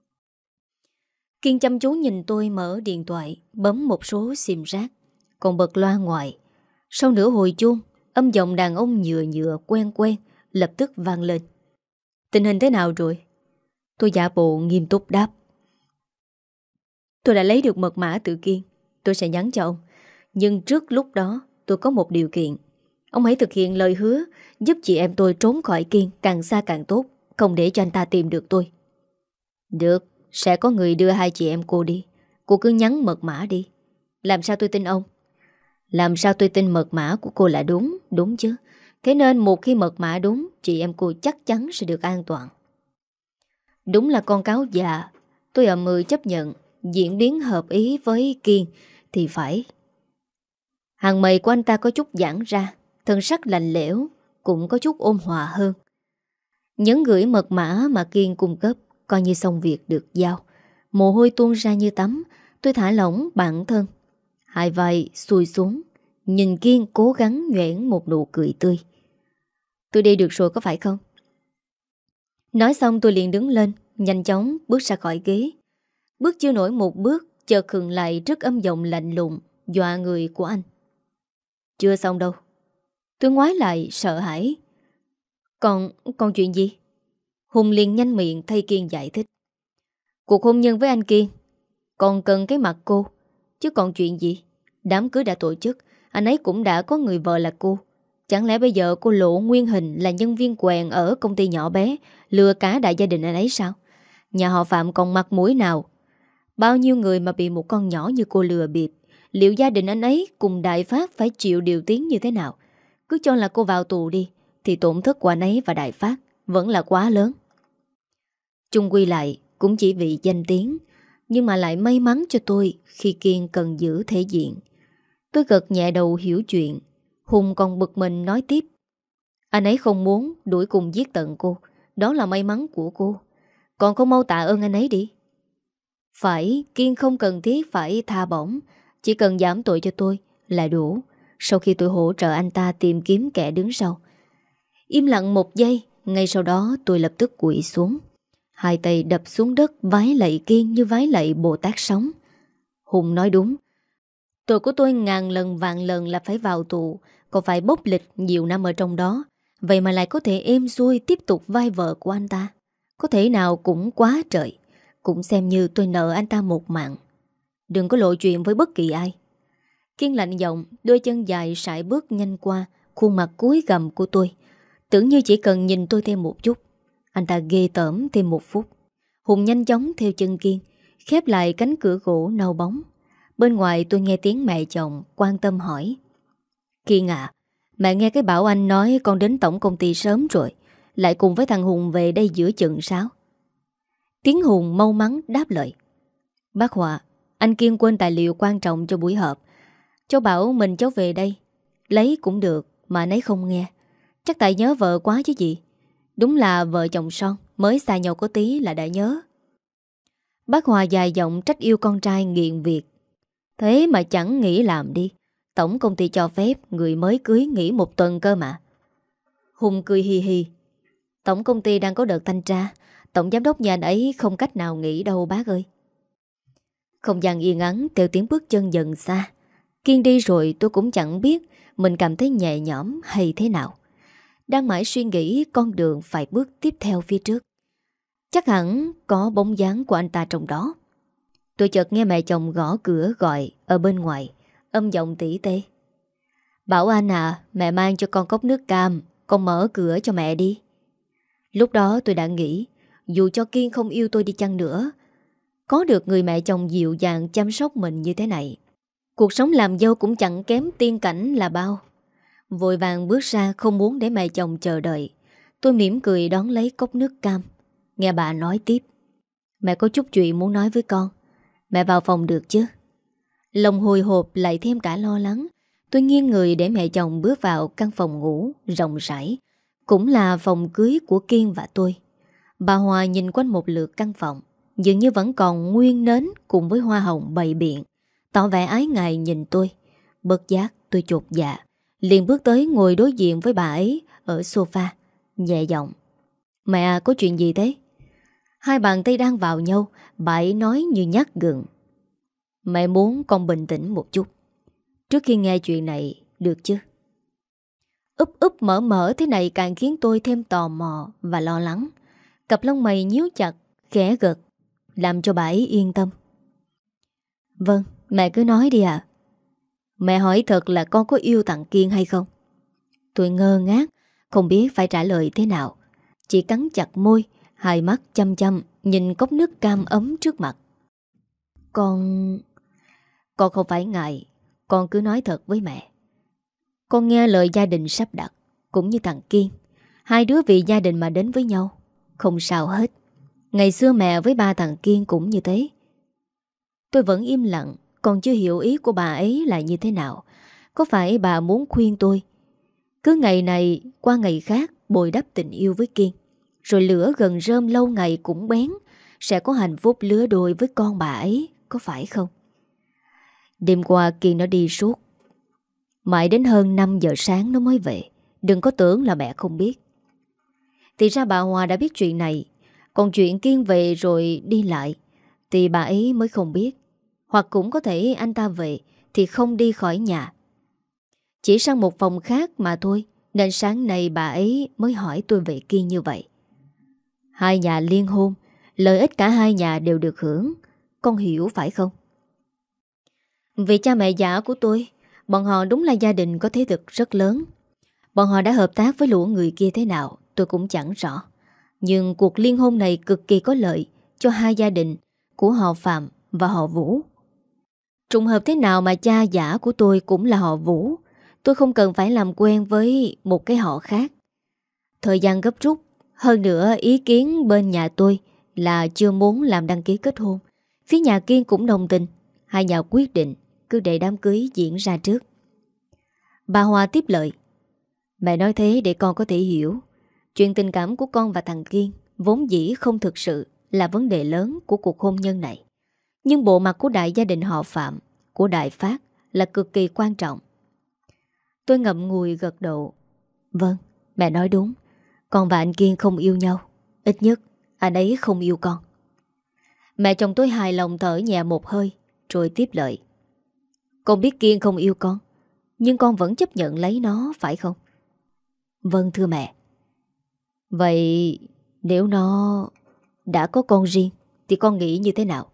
Kiên chăm chú nhìn tôi mở điện thoại, bấm một số sim rác, còn bật loa ngoài. Sau nửa hồi chuông, âm giọng đàn ông nhựa nhựa quen quen lập tức vang lên. Tình hình thế nào rồi? Tôi giả bộ nghiêm túc đáp. Tôi đã lấy được mật mã từ Kiên, tôi sẽ nhắn cho ông. Nhưng trước lúc đó tôi có một điều kiện. Ông hãy thực hiện lời hứa giúp chị em tôi trốn khỏi Kiên càng xa càng tốt, không để cho anh ta tìm được tôi. Được, sẽ có người đưa hai chị em cô đi. Cô cứ nhắn mật mã đi. Làm sao tôi tin ông? Làm sao tôi tin mật mã của cô là đúng, đúng chứ? Thế nên một khi mật mã đúng, chị em cô chắc chắn sẽ được an toàn. Đúng là con cáo già. Tôi ậm ừ chấp nhận. Diễn biến hợp ý với Kiên thì phải. Hàng mày của anh ta có chút giãn ra, thân sắc lạnh lẽo, cũng có chút ôn hòa hơn. Nhấn gửi mật mã mà Kiên cung cấp, coi như xong việc được giao. Mồ hôi tuôn ra như tắm. Tôi thả lỏng bản thân, hai vai xuôi xuống, nhìn Kiên cố gắng nhoẻn một nụ cười tươi. Tôi đi được rồi có phải không? Nói xong tôi liền đứng lên, nhanh chóng bước ra khỏi ghế. Bước chưa nổi một bước, chợt khựng lại trước âm giọng lạnh lùng, dọa người của anh. Chưa xong đâu. Tôi ngoái lại sợ hãi. Còn, còn chuyện gì? Hùng liền nhanh miệng thay Kiên giải thích. Cuộc hôn nhân với anh Kiên còn cần cái mặt cô, chứ còn chuyện gì? Đám cưới đã tổ chức, anh ấy cũng đã có người vợ là cô. Chẳng lẽ bây giờ cô lộ nguyên hình là nhân viên quèn ở công ty nhỏ bé, lừa cả đại gia đình anh ấy sao? Nhà họ Phạm còn mặt mũi nào? Bao nhiêu người mà bị một con nhỏ như cô lừa bịp, liệu gia đình anh ấy cùng Đại Phát phải chịu điều tiếng như thế nào? Cứ cho là cô vào tù đi, thì tổn thất của anh ấy và Đại Phát vẫn là quá lớn. Chung quy lại cũng chỉ vì danh tiếng, nhưng mà lại may mắn cho tôi khi Kiên cần giữ thể diện. Tôi gật nhẹ đầu hiểu chuyện. Hùng còn bực mình nói tiếp. Anh ấy không muốn đuổi cùng giết tận cô, đó là may mắn của cô. Còn không mau tạ ơn anh ấy đi. Phải, Kiên không cần thiết phải tha bổng, chỉ cần giảm tội cho tôi là đủ. Sau khi tôi hỗ trợ anh ta tìm kiếm kẻ đứng sau. Im lặng một giây, ngay sau đó tôi lập tức quỵ xuống. Hai tay đập xuống đất vái lạy Kiên như vái lạy Bồ Tát sống. Hùng nói đúng. Tội của tôi ngàn lần vạn lần là phải vào tù, còn phải bốc lịch nhiều năm ở trong đó. Vậy mà lại có thể êm xuôi tiếp tục vai vợ của anh ta. Có thể nào cũng quá trời. Cũng xem như tôi nợ anh ta một mạng. Đừng có lộ chuyện với bất kỳ ai. Kiên lạnh giọng, đôi chân dài sải bước nhanh qua khuôn mặt cúi gằm của tôi. Tưởng như chỉ cần nhìn tôi thêm một chút, anh ta ghê tởm thêm một phút. Hùng nhanh chóng theo chân Kiên, khép lại cánh cửa gỗ nâu bóng. Bên ngoài tôi nghe tiếng mẹ chồng quan tâm hỏi. Kiên à, mẹ nghe cái Bảo Anh nói con đến tổng công ty sớm rồi, lại cùng với thằng Hùng về đây giữa chừng sao? Tiếng Hùng mau mắn đáp lời. Bác Hòa, anh Kiên quên tài liệu quan trọng cho buổi họp. Cháu bảo mình cháu về đây lấy cũng được, mà anh ấy không nghe. Chắc tại nhớ vợ quá chứ gì. Đúng là vợ chồng son, mới xa nhau có tí là đã nhớ. Bác Hòa dài giọng trách yêu con trai nghiện việc. Thế mà chẳng nghỉ làm đi. Tổng công ty cho phép người mới cưới nghỉ một tuần cơ mà. Hùng cười hì hì. Tổng công ty đang có đợt thanh tra, tổng giám đốc nhà anh ấy không cách nào nghỉ đâu bác ơi. Không gian yên ắng theo tiếng bước chân dần xa. Kiên đi rồi tôi cũng chẳng biết mình cảm thấy nhẹ nhõm hay thế nào. Đang mãi suy nghĩ con đường phải bước tiếp theo phía trước. Chắc hẳn có bóng dáng của anh ta trong đó. Tôi chợt nghe mẹ chồng gõ cửa gọi ở bên ngoài, âm giọng tỉ tê. Bảo Anh à, mẹ mang cho con cốc nước cam, con mở cửa cho mẹ đi. Lúc đó tôi đã nghĩ, dù cho Kiên không yêu tôi đi chăng nữa, có được người mẹ chồng dịu dàng chăm sóc mình như thế này, cuộc sống làm dâu cũng chẳng kém tiên cảnh là bao. Vội vàng bước ra không muốn để mẹ chồng chờ đợi. Tôi mỉm cười đón lấy cốc nước cam. Nghe bà nói tiếp. Mẹ có chút chuyện muốn nói với con. Mẹ vào phòng được chứ? Lòng hồi hộp lại thêm cả lo lắng. Tôi nghiêng người để mẹ chồng bước vào căn phòng ngủ rộng rãi, cũng là phòng cưới của Kiên và tôi. Bà Hòa nhìn quanh một lượt căn phòng, dường như vẫn còn nguyên nến cùng với hoa hồng bày biện, tỏ vẻ ái ngại nhìn tôi. Bất giác tôi chột dạ, liền bước tới ngồi đối diện với bà ấy ở sofa, nhẹ giọng. Mẹ à, có chuyện gì thế? Hai bàn tay đang vào nhau, bà ấy nói như nhát gừng. Mẹ muốn con bình tĩnh một chút trước khi nghe chuyện này, được chứ? Úp úp mở mở thế này càng khiến tôi thêm tò mò và lo lắng. Cặp lông mày nhíu chặt, khẽ gật, làm cho bà ấy yên tâm. Vâng, mẹ cứ nói đi ạ. Mẹ hỏi thật là con có yêu thằng Kiên hay không? Tôi ngơ ngác, không biết phải trả lời thế nào. Chỉ cắn chặt môi, hai mắt chăm chăm nhìn cốc nước cam ấm trước mặt. Con... Con không phải ngại, con cứ nói thật với mẹ. Con nghe lời gia đình sắp đặt, cũng như thằng Kiên. Hai đứa vì gia đình mà đến với nhau, không sao hết. Ngày xưa mẹ với ba thằng Kiên cũng như thế. Tôi vẫn im lặng, còn chưa hiểu ý của bà ấy là như thế nào. Có phải bà muốn khuyên tôi cứ ngày này qua ngày khác bồi đắp tình yêu với Kiên, rồi lửa gần rơm lâu ngày cũng bén, sẽ có hạnh phúc lứa đôi với con bà ấy, có phải không? Đêm qua Kiên nó đi suốt, mãi đến hơn năm giờ sáng nó mới về. Đừng có tưởng là mẹ không biết. Thì ra bà Hòa đã biết chuyện này. Còn chuyện Kiên về rồi đi lại thì bà ấy mới không biết. Hoặc cũng có thể anh ta về thì không đi khỏi nhà, chỉ sang một phòng khác mà thôi, nên sáng nay bà ấy mới hỏi tôi về Kiên như vậy. Hai nhà liên hôn, lợi ích cả hai nhà đều được hưởng, con hiểu phải không? Vì cha mẹ già của tôi, bọn họ đúng là gia đình có thế lực rất lớn. Bọn họ đã hợp tác với lũ người kia thế nào tôi cũng chẳng rõ. Nhưng cuộc liên hôn này cực kỳ có lợi cho hai gia đình của họ Phạm và họ Vũ. Trùng hợp thế nào mà cha giả của tôi cũng là họ Vũ. Tôi không cần phải làm quen với một cái họ khác. Thời gian gấp rút, hơn nữa ý kiến bên nhà tôi là chưa muốn làm đăng ký kết hôn. Phía nhà Kiên cũng đồng tình. Hai nhà quyết định cứ để đám cưới diễn ra trước. Bà Hoa tiếp lời. Mẹ nói thế để con có thể hiểu. Chuyện tình cảm của con và thằng Kiên vốn dĩ không thực sự là vấn đề lớn của cuộc hôn nhân này. Nhưng bộ mặt của đại gia đình họ Phạm, của Đại Phát là cực kỳ quan trọng. Tôi ngậm ngùi gật đầu. Vâng, mẹ nói đúng. Con và anh Kiên không yêu nhau. Ít nhất anh ấy không yêu con. Mẹ chồng tôi hài lòng thở nhẹ một hơi, rồi tiếp lời. Con biết Kiên không yêu con, nhưng con vẫn chấp nhận lấy nó, phải không? Vâng thưa mẹ. Vậy nếu nó đã có con riêng thì con nghĩ như thế nào?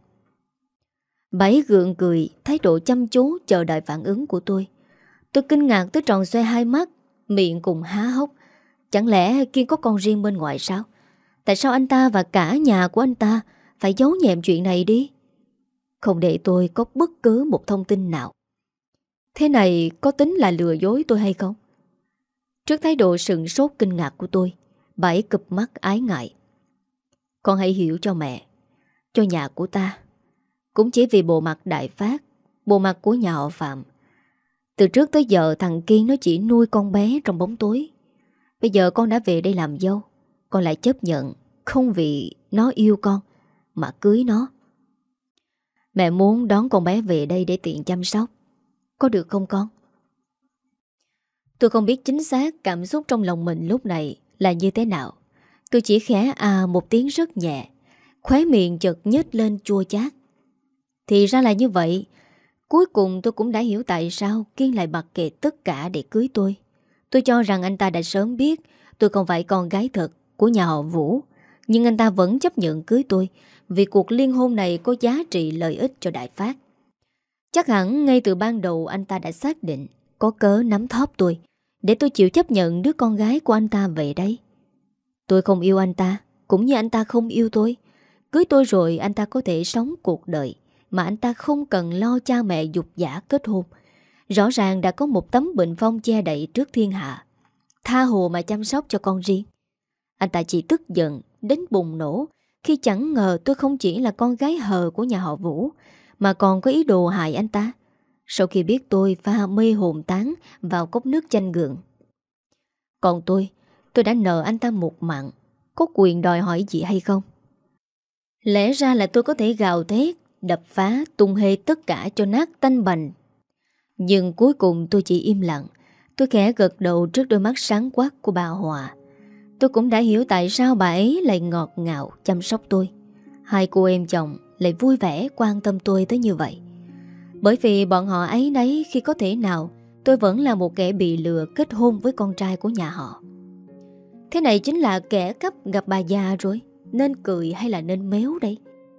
Bà ấy gượng cười, thái độ chăm chú chờ đợi phản ứng của tôi. Tôi kinh ngạc tới tròn xoe hai mắt, miệng cùng há hốc. Chẳng lẽ Kiên có con riêng bên ngoài sao? Tại sao anh ta và cả nhà của anh ta phải giấu nhẹm chuyện này đi? Không để tôi có bất cứ một thông tin nào. Thế này có tính là lừa dối tôi hay không? Trước thái độ sừng sốt kinh ngạc của tôi, bà ấy cụp mắt ái ngại. Con hãy hiểu cho mẹ, cho nhà của ta. Cũng chỉ vì bộ mặt Đại Phát, bộ mặt của nhà họ Phạm. Từ trước tới giờ thằng Kiên nó chỉ nuôi con bé trong bóng tối. Bây giờ con đã về đây làm dâu, con lại chấp nhận không vì nó yêu con mà cưới nó. Mẹ muốn đón con bé về đây để tiện chăm sóc, có được không con? Tôi không biết chính xác cảm xúc trong lòng mình lúc này là như thế nào. Tôi chỉ khẽ à một tiếng rất nhẹ, khóe miệng chợt nhếch lên chua chát. Thì ra là như vậy. Cuối cùng tôi cũng đã hiểu tại sao Kiên lại mặc kệ tất cả để cưới tôi. Tôi cho rằng anh ta đã sớm biết tôi không phải con gái thật của nhà họ Vũ. Nhưng anh ta vẫn chấp nhận cưới tôi vì cuộc liên hôn này có giá trị lợi ích cho Đại Phát. Chắc hẳn ngay từ ban đầu anh ta đã xác định có cớ nắm thóp tôi để tôi chịu chấp nhận đứa con gái của anh ta về đây. Tôi không yêu anh ta, cũng như anh ta không yêu tôi. Cưới tôi rồi anh ta có thể sống cuộc đời mà anh ta không cần lo cha mẹ dục giả kết hôn. Rõ ràng đã có một tấm bình phong che đậy trước thiên hạ, tha hồ mà chăm sóc cho con riêng. Anh ta chỉ tức giận đến bùng nổ khi chẳng ngờ tôi không chỉ là con gái hờ của nhà họ Vũ mà còn có ý đồ hại anh ta. Sau khi biết tôi pha mê hồn tán vào cốc nước chanh gượng. Còn tôi, tôi đã nợ anh ta một mạng, có quyền đòi hỏi gì hay không? Lẽ ra là tôi có thể gào thét, đập phá, tung hê tất cả cho nát tanh bành. Nhưng cuối cùng tôi chỉ im lặng. Tôi khẽ gật đầu trước đôi mắt sáng quắc của bà Hòa. Tôi cũng đã hiểu tại sao bà ấy lại ngọt ngào chăm sóc tôi. Hai cô em chồng lại vui vẻ quan tâm tôi tới như vậy. Bởi vì bọn họ ấy nấy khi có thể nào tôi vẫn là một kẻ bị lừa kết hôn với con trai của nhà họ. Thế này chính là kẻ cắp gặp bà già rồi. Nên cười hay là nên méo đây?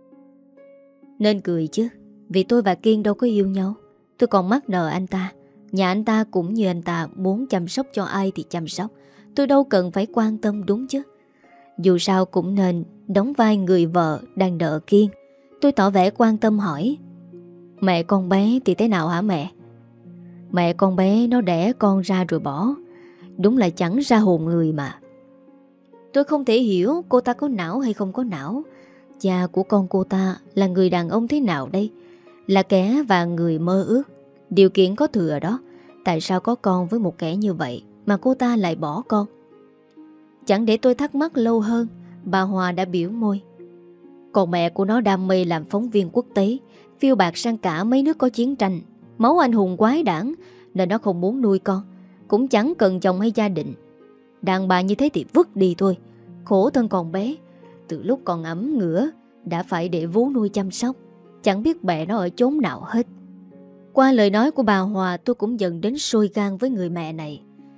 Nên cười chứ, vì tôi và Kiên đâu có yêu nhau. Tôi còn mắc nợ anh ta. Nhà anh ta cũng như anh ta muốn chăm sóc cho ai thì chăm sóc. Tôi đâu cần phải quan tâm, đúng chứ? Dù sao cũng nên đóng vai người vợ đang nợ Kiên. Tôi tỏ vẻ quan tâm hỏi: Mẹ con bé thì thế nào hả mẹ? Mẹ con bé nó đẻ con ra rồi bỏ. Đúng là chẳng ra hồn người mà. Tôi không thể hiểu cô ta có não hay không có não. Cha của con cô ta là người đàn ông thế nào đây? Là kẻ và người mơ ước. Điều kiện có thừa đó. Tại sao có con với một kẻ như vậy mà cô ta lại bỏ con? Chẳng để tôi thắc mắc lâu hơn, bà Hòa đã biểu môi. Còn mẹ của nó đam mê làm phóng viên quốc tế, phiêu bạt sang cả mấy nước có chiến tranh, máu anh hùng quái đản, nên nó không muốn nuôi con, cũng chẳng cần chồng hay gia đình. Đàn bà như thế thì vứt đi thôi. Khổ thân còn bé, từ lúc còn ấm ngửa đã phải để vú nuôi chăm sóc, chẳng biết mẹ nó ở chốn nào hết. Qua lời nói của bà Hòa, tôi cũng dần đến sôi gan với người mẹ này.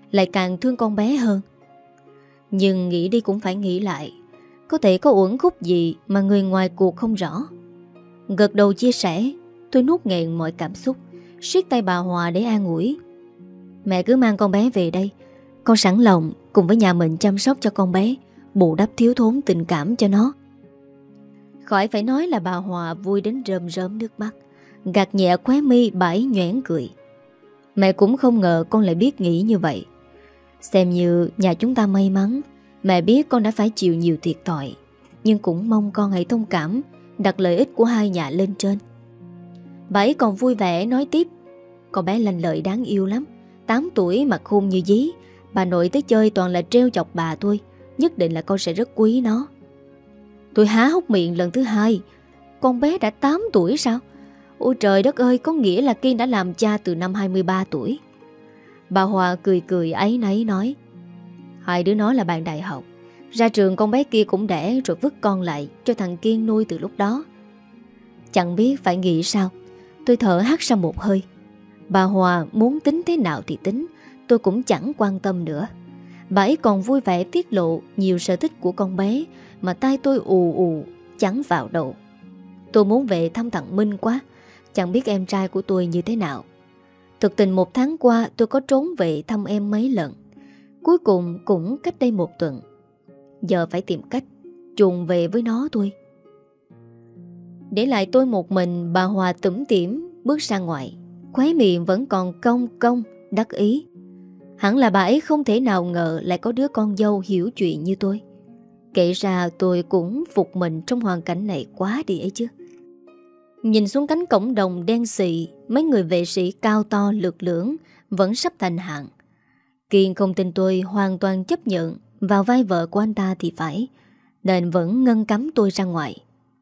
lại càng thương con bé hơn. Nhưng nghĩ đi cũng phải nghĩ lại, có thể có uẩn khúc gì mà người ngoài cuộc không rõ. Gật đầu chia sẻ, tôi nuốt nghẹn mọi cảm xúc, siết tay bà Hòa để an ủi. Mẹ cứ mang con bé về đây, con sẵn lòng cùng với nhà mình chăm sóc cho con bé, bù đắp thiếu thốn tình cảm cho nó. Khỏi phải nói là bà Hòa vui đến rơm rớm nước mắt, gạt nhẹ khóe mi bãi nhoẻn cười. Mẹ cũng không ngờ con lại biết nghĩ như vậy. Xem như nhà chúng ta may mắn. Mẹ biết con đã phải chịu nhiều thiệt thòi, nhưng cũng mong con hãy thông cảm, đặt lợi ích của hai nhà lên trên. Bà ấy còn vui vẻ nói tiếp. Con bé lanh lợi đáng yêu lắm, tám tuổi mà khôn như dí. Bà nội tới chơi toàn là trêu chọc bà thôi, nhất định là con sẽ rất quý nó. Tôi há hốc miệng lần thứ hai. Con bé đã tám tuổi sao? Ôi trời đất ơi, có nghĩa là Kiên đã làm cha từ năm hai mươi ba tuổi. Bà Hòa cười cười áy náy nói. Hai đứa nó là bạn đại học, ra trường con bé kia cũng đẻ rồi vứt con lại cho thằng Kiên nuôi từ lúc đó. Chẳng biết phải nghĩ sao. Tôi thở hắt ra một hơi. Bà Hòa muốn tính thế nào thì tính, tôi cũng chẳng quan tâm nữa. Bà ấy còn vui vẻ tiết lộ nhiều sở thích của con bé mà tai tôi ù ù chẳng vào đầu. Tôi muốn về thăm thằng Minh quá, chẳng biết em trai của tôi như thế nào. Thực tình một tháng qua tôi có trốn về thăm em mấy lần, cuối cùng cũng cách đây một tuần. Giờ phải tìm cách chuồn về với nó thôi. Để lại tôi một mình, bà Hòa tủm tỉm bước ra ngoài, khóe miệng vẫn còn cong cong đắc ý. Hẳn là bà ấy không thể nào ngờ lại có đứa con dâu hiểu chuyện như tôi. Kể ra tôi cũng phục mình trong hoàn cảnh này quá đi ấy chứ. Nhìn xuống cánh cổng đồng đen xị, mấy người vệ sĩ cao to lực lưỡng vẫn sắp thành hàng. Kiên không tin tôi hoàn toàn chấp nhận vào vai vợ của anh ta thì phải, nên vẫn ngăn cấm tôi ra ngoài.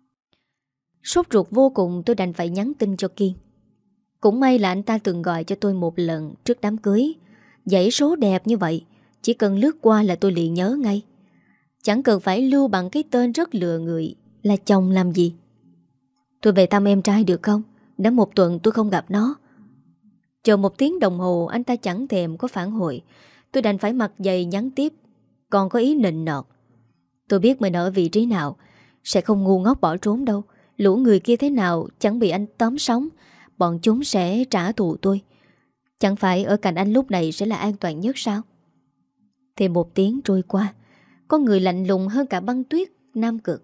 Sốt ruột vô cùng, tôi đành phải nhắn tin cho Kiên. Cũng may là anh ta từng gọi cho tôi một lần trước đám cưới. Dãy số đẹp như vậy, chỉ cần lướt qua là tôi liền nhớ ngay. Chẳng cần phải lưu bằng cái tên rất lừa người là chồng làm gì. Tôi về thăm em trai được không? Đã một tuần tôi không gặp nó. Chờ một tiếng đồng hồ anh ta chẳng thèm có phản hồi. Tôi đành phải mặt dày nhắn tiếp. Còn có ý nịnh nọt. Tôi biết mình ở vị trí nào, sẽ không ngu ngốc bỏ trốn đâu. Lũ người kia thế nào chẳng bị anh tóm sống, bọn chúng sẽ trả thù tôi. Chẳng phải ở cạnh anh lúc này sẽ là an toàn nhất sao? Thêm một tiếng trôi qua, có người lạnh lùng hơn cả băng tuyết Nam Cực.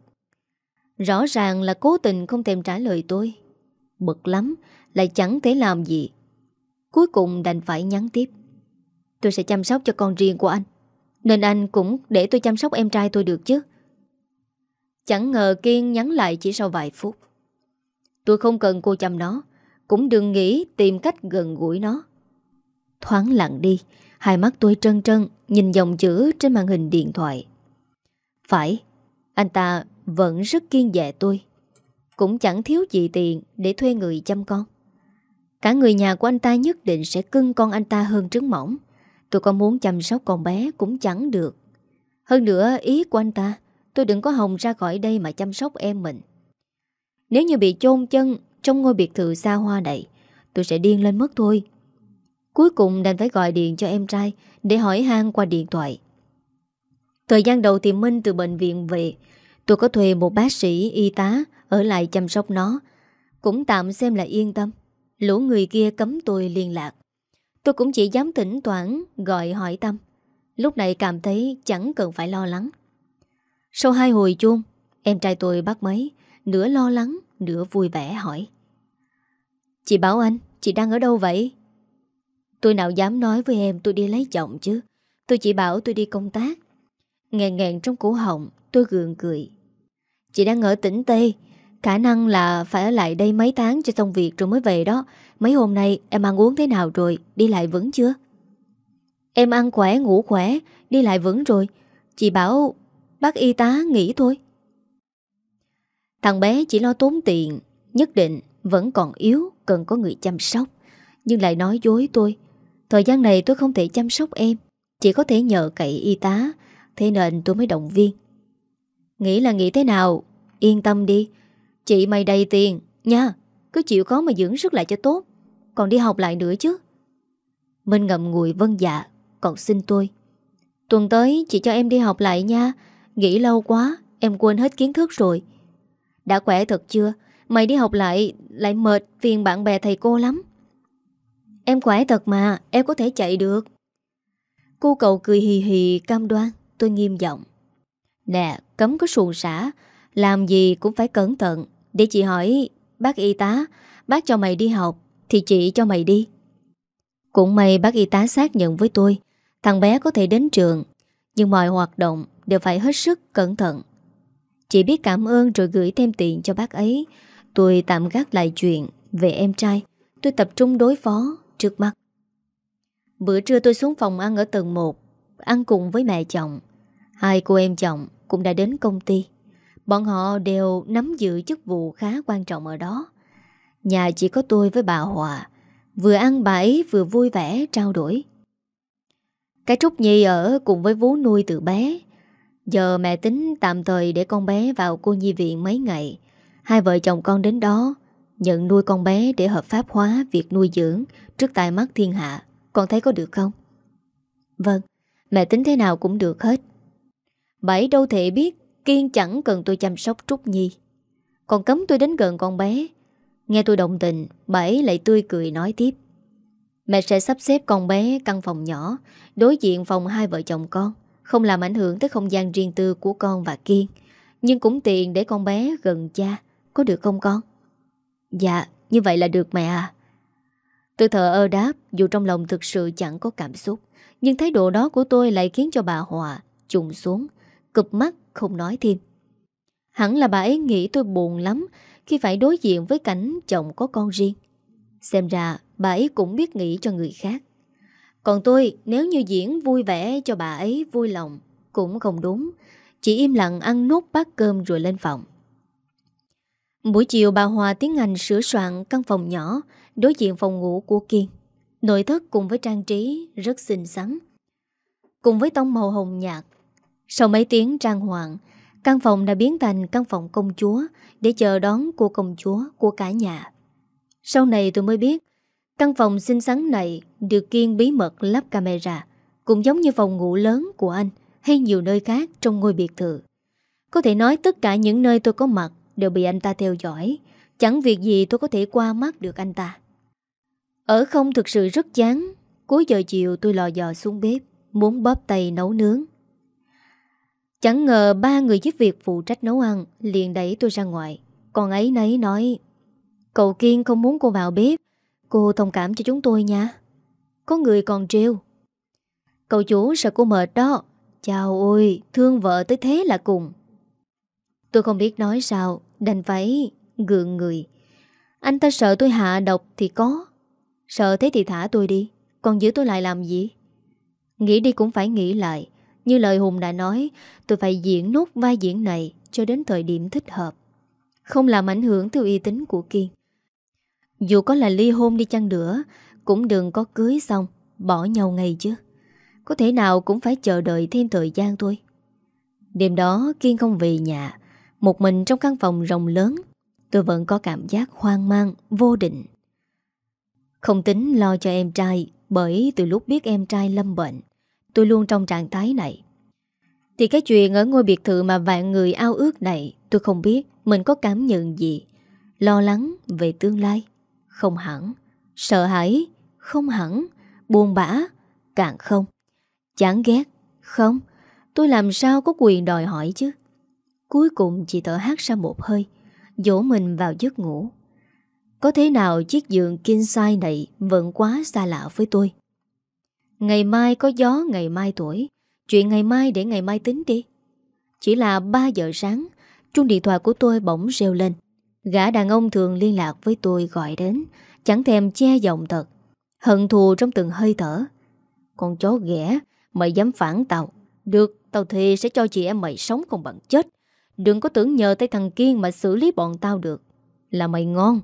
Rõ ràng là cố tình không thèm trả lời tôi. Bực lắm, lại chẳng thể làm gì. Cuối cùng đành phải nhắn tiếp. Tôi sẽ chăm sóc cho con riêng của anh, nên anh cũng để tôi chăm sóc em trai tôi được chứ. Chẳng ngờ Kiên nhắn lại chỉ sau vài phút. Tôi không cần cô chăm nó, cũng đừng nghĩ tìm cách gần gũi nó. Thoáng lặng đi, hai mắt tôi trân trân nhìn dòng chữ trên màn hình điện thoại. Phải, anh ta vẫn rất kiêng dè tôi, cũng chẳng thiếu gì tiền để thuê người chăm con. Cả người nhà của anh ta nhất định sẽ cưng con anh ta hơn trứng mỏng. Tôi có muốn chăm sóc con bé cũng chẳng được. Hơn nữa ý của anh ta, tôi đừng có hòng ra khỏi đây mà chăm sóc em mình. Nếu như bị chôn chân trong ngôi biệt thự xa hoa này, tôi sẽ điên lên mất thôi. Cuối cùng đành phải gọi điện cho em trai để hỏi han qua điện thoại. Thời gian đầu thì Minh từ bệnh viện về, tôi có thuê một bác sĩ y tá ở lại chăm sóc nó, cũng tạm xem là yên tâm. Lũ người kia cấm tôi liên lạc, tôi cũng chỉ dám thỉnh thoảng gọi hỏi thăm. Lúc này cảm thấy chẳng cần phải lo lắng. Sau hai hồi chuông, em trai tôi bắt máy, nửa lo lắng, nửa vui vẻ hỏi. Chị Bảo Anh, chị đang ở đâu vậy? Tôi nào dám nói với em tôi đi lấy chồng chứ. Tôi chỉ bảo tôi đi công tác. Nghẹn nghẹn trong cổ họng, tôi gượng cười. Chị đang ở tỉnh Tây, khả năng là phải ở lại đây mấy tháng cho xong việc rồi mới về đó. Mấy hôm nay em ăn uống thế nào rồi, đi lại vững chưa? Em ăn khỏe, ngủ khỏe, đi lại vững rồi. Chị bảo bác y tá nghỉ thôi. Thằng bé chỉ lo tốn tiền, nhất định vẫn còn yếu, cần có người chăm sóc. Nhưng lại nói dối tôi. Thời gian này tôi không thể chăm sóc em, chỉ có thể nhờ cậy y tá. Thế nên tôi mới động viên. Nghĩ là nghĩ thế nào? Yên tâm đi, chị mày đầy tiền nha, cứ chịu khó mà dưỡng sức lại cho tốt, còn đi học lại nữa chứ. Minh ngậm ngùi vâng dạ. còn xin tôi: tuần tới chị cho em đi học lại nha. Nghỉ lâu quá, em quên hết kiến thức rồi. Đã khỏe thật chưa? Mày đi học lại, lại mệt, phiền bạn bè thầy cô lắm. Em khỏe thật mà, em có thể chạy được. Cô cậu cười hì hì cam đoan. Tôi nghiêm giọng: nè, cấm có suồng sã, làm gì cũng phải cẩn thận. Để chị hỏi bác y tá, bác cho mày đi học thì chị cho mày đi. Cũng may bác y tá xác nhận với tôi thằng bé có thể đến trường, nhưng mọi hoạt động đều phải hết sức cẩn thận. Chị biết cảm ơn rồi gửi thêm tiền cho bác ấy. Tôi tạm gác lại chuyện về em trai. Tôi tập trung đối phó trước mắt. Bữa trưa tôi xuống phòng ăn ở tầng một, ăn cùng với mẹ chồng. Hai cô em chồng cũng đã đến công ty. Bọn họ đều nắm giữ chức vụ khá quan trọng ở đó. Nhà chỉ có tôi với bà Hòa. Vừa ăn bà ấy vừa vui vẻ trao đổi. Cái Trúc Nhi ở cùng với vú nuôi từ bé. Giờ mẹ tính tạm thời để con bé vào cô nhi viện mấy ngày. Hai vợ chồng con đến đó nhận nuôi con bé để hợp pháp hóa việc nuôi dưỡng trước tai mắt thiên hạ. Con thấy có được không? Vâng, mẹ tính thế nào cũng được hết. Bà ấy đâu thể biết Kiên chẳng cần tôi chăm sóc Trúc Nhi, còn cấm tôi đến gần con bé. Nghe tôi động tình, bà ấy lại tươi cười nói tiếp: mẹ sẽ sắp xếp con bé căn phòng nhỏ đối diện phòng hai vợ chồng con, không làm ảnh hưởng tới không gian riêng tư của con và Kiên, nhưng cũng tiện để con bé gần cha. Có được không con? Dạ, như vậy là được mẹ à. Tôi thờ ơ đáp, dù trong lòng thực sự chẳng có cảm xúc. Nhưng thái độ đó của tôi lại khiến cho bà Hòa trùng xuống, cụp mắt không nói thêm. Hẳn là bà ấy nghĩ tôi buồn lắm khi phải đối diện với cảnh chồng có con riêng. Xem ra bà ấy cũng biết nghĩ cho người khác. Còn tôi, nếu như diễn vui vẻ cho bà ấy vui lòng cũng không đúng. Chỉ im lặng ăn nốt bát cơm rồi lên phòng. Buổi chiều bà Hòa tiến hành sửa soạn căn phòng nhỏ đối diện phòng ngủ của Kiên. Nội thất cùng với trang trí rất xinh xắn, cùng với tông màu hồng nhạt. Sau mấy tiếng trang hoàng, căn phòng đã biến thành căn phòng công chúa để chờ đón cô công chúa của cả nhà. Sau này tôi mới biết căn phòng xinh xắn này được Kiên bí mật lắp camera, cũng giống như phòng ngủ lớn của anh hay nhiều nơi khác trong ngôi biệt thự. Có thể nói tất cả những nơi tôi có mặt đều bị anh ta theo dõi. Chẳng việc gì tôi có thể qua mắt được anh ta. Ở không thực sự rất chán. Cuối giờ chiều tôi lò dò xuống bếp, muốn bóp tay nấu nướng. Chẳng ngờ ba người giúp việc phụ trách nấu ăn liền đẩy tôi ra ngoài. Còn ấy nấy nói: cậu Kiên không muốn cô vào bếp, cô thông cảm cho chúng tôi nha. Có người còn trêu: cậu chủ sợ cô mệt đó. Chào ôi, thương vợ tới thế là cùng. Tôi không biết nói sao, đành phải gượng người. Anh ta sợ tôi hạ độc thì có. Sợ thế thì thả tôi đi, còn giữ tôi lại làm gì? Nghĩ đi cũng phải nghĩ lại. Như lời Hùng đã nói, tôi phải diễn nốt vai diễn này cho đến thời điểm thích hợp, không làm ảnh hưởng tới uy tín của Kiên. Dù có là ly hôn đi chăng nữa, cũng đừng có cưới xong bỏ nhau ngay chứ. Có thể nào cũng phải chờ đợi thêm thời gian thôi. Đêm đó Kiên không về nhà, một mình trong căn phòng rộng lớn. Tôi vẫn có cảm giác hoang mang, vô định. Không tính lo cho em trai, bởi từ lúc biết em trai lâm bệnh, tôi luôn trong trạng thái này. Thì cái chuyện ở ngôi biệt thự mà vạn người ao ước này, tôi không biết mình có cảm nhận gì. Lo lắng về tương lai? Không hẳn. Sợ hãi? Không hẳn. Buồn bã? Càng không. Chán ghét? Không. Tôi làm sao có quyền đòi hỏi chứ. Cuối cùng chỉ thở hắt ra một hơi, dỗ mình vào giấc ngủ. Có thế nào chiếc giường king size này vẫn quá xa lạ với tôi. Ngày mai có gió ngày mai thổi. Chuyện ngày mai để ngày mai tính đi. Chỉ là ba giờ sáng, chuông điện thoại của tôi bỗng reo lên. Gã đàn ông thường liên lạc với tôi gọi đến, chẳng thèm che giọng thật, hận thù trong từng hơi thở. Con chó ghẻ, mày dám phản tao? Được, tao thề sẽ cho chị em mày sống không bằng chết. Đừng có tưởng nhờ tay thằng Kiên mà xử lý bọn tao được. Là mày ngon.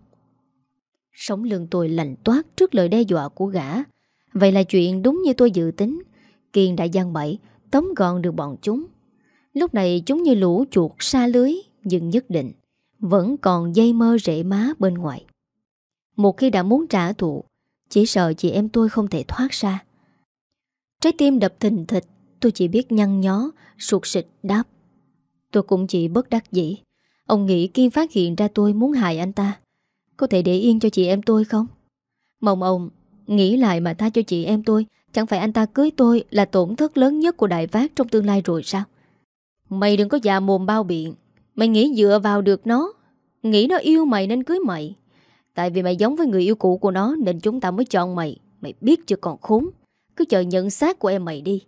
Sống lưng tôi lạnh toát trước lời đe dọa của gã. Vậy là chuyện đúng như tôi dự tính. Kiên đã giăng bẫy, tóm gọn được bọn chúng. Lúc này chúng như lũ chuột sa lưới, nhưng nhất định vẫn còn dây mơ rễ má bên ngoài. Một khi đã muốn trả thù, chỉ sợ chị em tôi không thể thoát ra. Trái tim đập thình thịch. Tôi chỉ biết nhăn nhó, sụt sịt đáp. Tôi cũng chỉ bất đắc dĩ. Ông nghĩ Kiên phát hiện ra tôi muốn hại anh ta, có thể để yên cho chị em tôi không? Mong ông nghĩ lại mà tha cho chị em tôi. Chẳng phải anh ta cưới tôi là tổn thất lớn nhất của Đại Phát trong tương lai rồi sao? Mày đừng có già mồm bao biện. Mày nghĩ dựa vào được nó, nghĩ nó yêu mày nên cưới mày. Tại vì mày giống với người yêu cũ của nó nên chúng ta mới chọn mày. Mày biết chưa còn khốn. Cứ chờ nhận xác của em mày đi.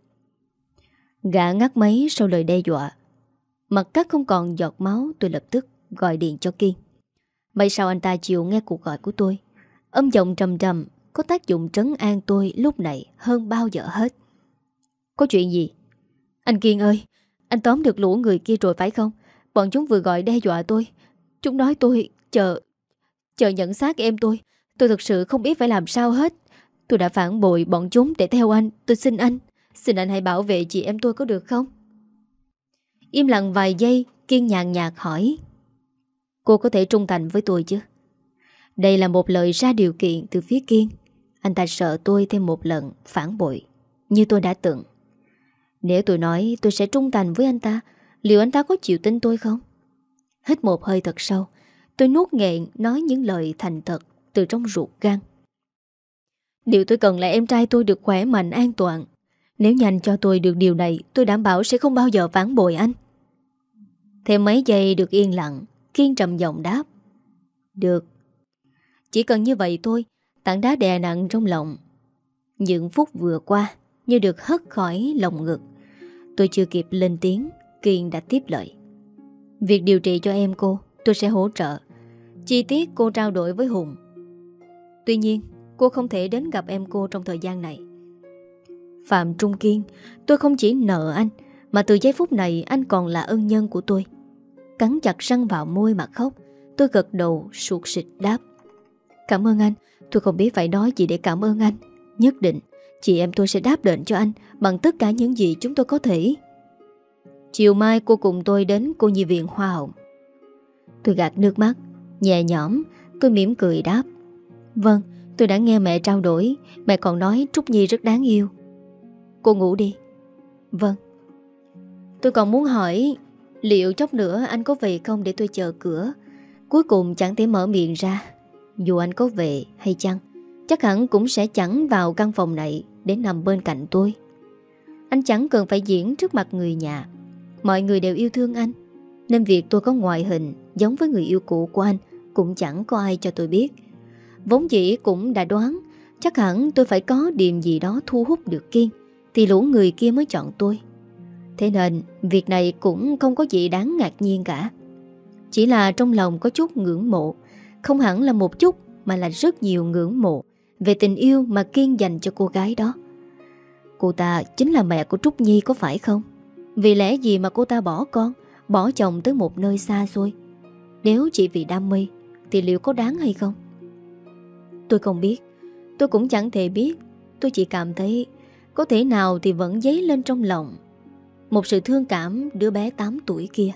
Gã ngắt máy sau lời đe dọa. Mặt cắt không còn giọt máu. Tôi lập tức gọi điện cho Kiên. May sao anh ta chịu nghe cuộc gọi của tôi. Âm giọng trầm trầm có tác dụng trấn an tôi lúc này hơn bao giờ hết. Có chuyện gì? Anh Kiên ơi, anh tóm được lũ người kia rồi phải không? Bọn chúng vừa gọi đe dọa tôi. Chúng nói tôi chờ Chờ nhận xác em tôi. Tôi thực sự không biết phải làm sao hết. Tôi đã phản bội bọn chúng để theo anh. Tôi xin anh Xin anh hãy bảo vệ chị em tôi có được không? Im lặng vài giây, Kiên nhàn nhạt hỏi. Cô có thể trung thành với tôi chứ? Đây là một lời ra điều kiện từ phía Kiên. Anh ta sợ tôi thêm một lần phản bội như tôi đã từng. Nếu tôi nói tôi sẽ trung thành với anh ta, liệu anh ta có chịu tin tôi không? Hít một hơi thật sâu, tôi nuốt nghẹn nói những lời thành thật từ trong ruột gan. Điều tôi cần là em trai tôi được khỏe mạnh an toàn. Nếu nhanh cho tôi được điều này, tôi đảm bảo sẽ không bao giờ phản bội anh. Thêm mấy giây được yên lặng, Kiên trầm giọng đáp. Được. Chỉ cần như vậy thôi. Tảng đá đè nặng trong lòng. Những phút vừa qua như được hất khỏi lòng ngực. Tôi chưa kịp lên tiếng, Kiên đã tiếp lời. Việc điều trị cho em cô tôi sẽ hỗ trợ. Chi tiết cô trao đổi với Hùng. Tuy nhiên cô không thể đến gặp em cô trong thời gian này. Phạm Trung Kiên, tôi không chỉ nợ anh, mà từ giây phút này anh còn là ân nhân của tôi. Cắn chặt răng vào môi mà khóc. Tôi gật đầu sụt sịt đáp. Cảm ơn anh. Tôi không biết phải nói gì để cảm ơn anh. Nhất định chị em tôi sẽ đáp đền cho anh bằng tất cả những gì chúng tôi có thể. Chiều mai cô cùng tôi đến cô nhi viện Hoa Hồng. Tôi gạt nước mắt, nhẹ nhõm. Tôi mỉm cười đáp. Vâng, tôi đã nghe mẹ trao đổi. Mẹ còn nói Trúc Nhi rất đáng yêu. Cô ngủ đi. Vâng. Tôi còn muốn hỏi, liệu chốc nữa anh có về không để tôi chờ cửa? Cuối cùng chẳng thể mở miệng ra. Dù anh có về hay chăng, chắc hẳn cũng sẽ chẳng vào căn phòng này để nằm bên cạnh tôi. Anh chẳng cần phải diễn trước mặt người nhà. Mọi người đều yêu thương anh, nên việc tôi có ngoại hình giống với người yêu cũ của anh cũng chẳng có ai cho tôi biết. Vốn dĩ cũng đã đoán chắc hẳn tôi phải có điểm gì đó thu hút được Kiên, thì lũ người kia mới chọn tôi. Thế nên việc này cũng không có gì đáng ngạc nhiên cả. Chỉ là trong lòng có chút ngưỡng mộ. Không hẳn là một chút, mà là rất nhiều ngưỡng mộ về tình yêu mà Kiên dành cho cô gái đó. Cô ta chính là mẹ của Trúc Nhi có phải không? Vì lẽ gì mà cô ta bỏ con, bỏ chồng tới một nơi xa xôi? Nếu chỉ vì đam mê thì liệu có đáng hay không? Tôi không biết. Tôi cũng chẳng thể biết. Tôi chỉ cảm thấy có thể nào thì vẫn dấy lên trong lòng một sự thương cảm đứa bé tám tuổi kia.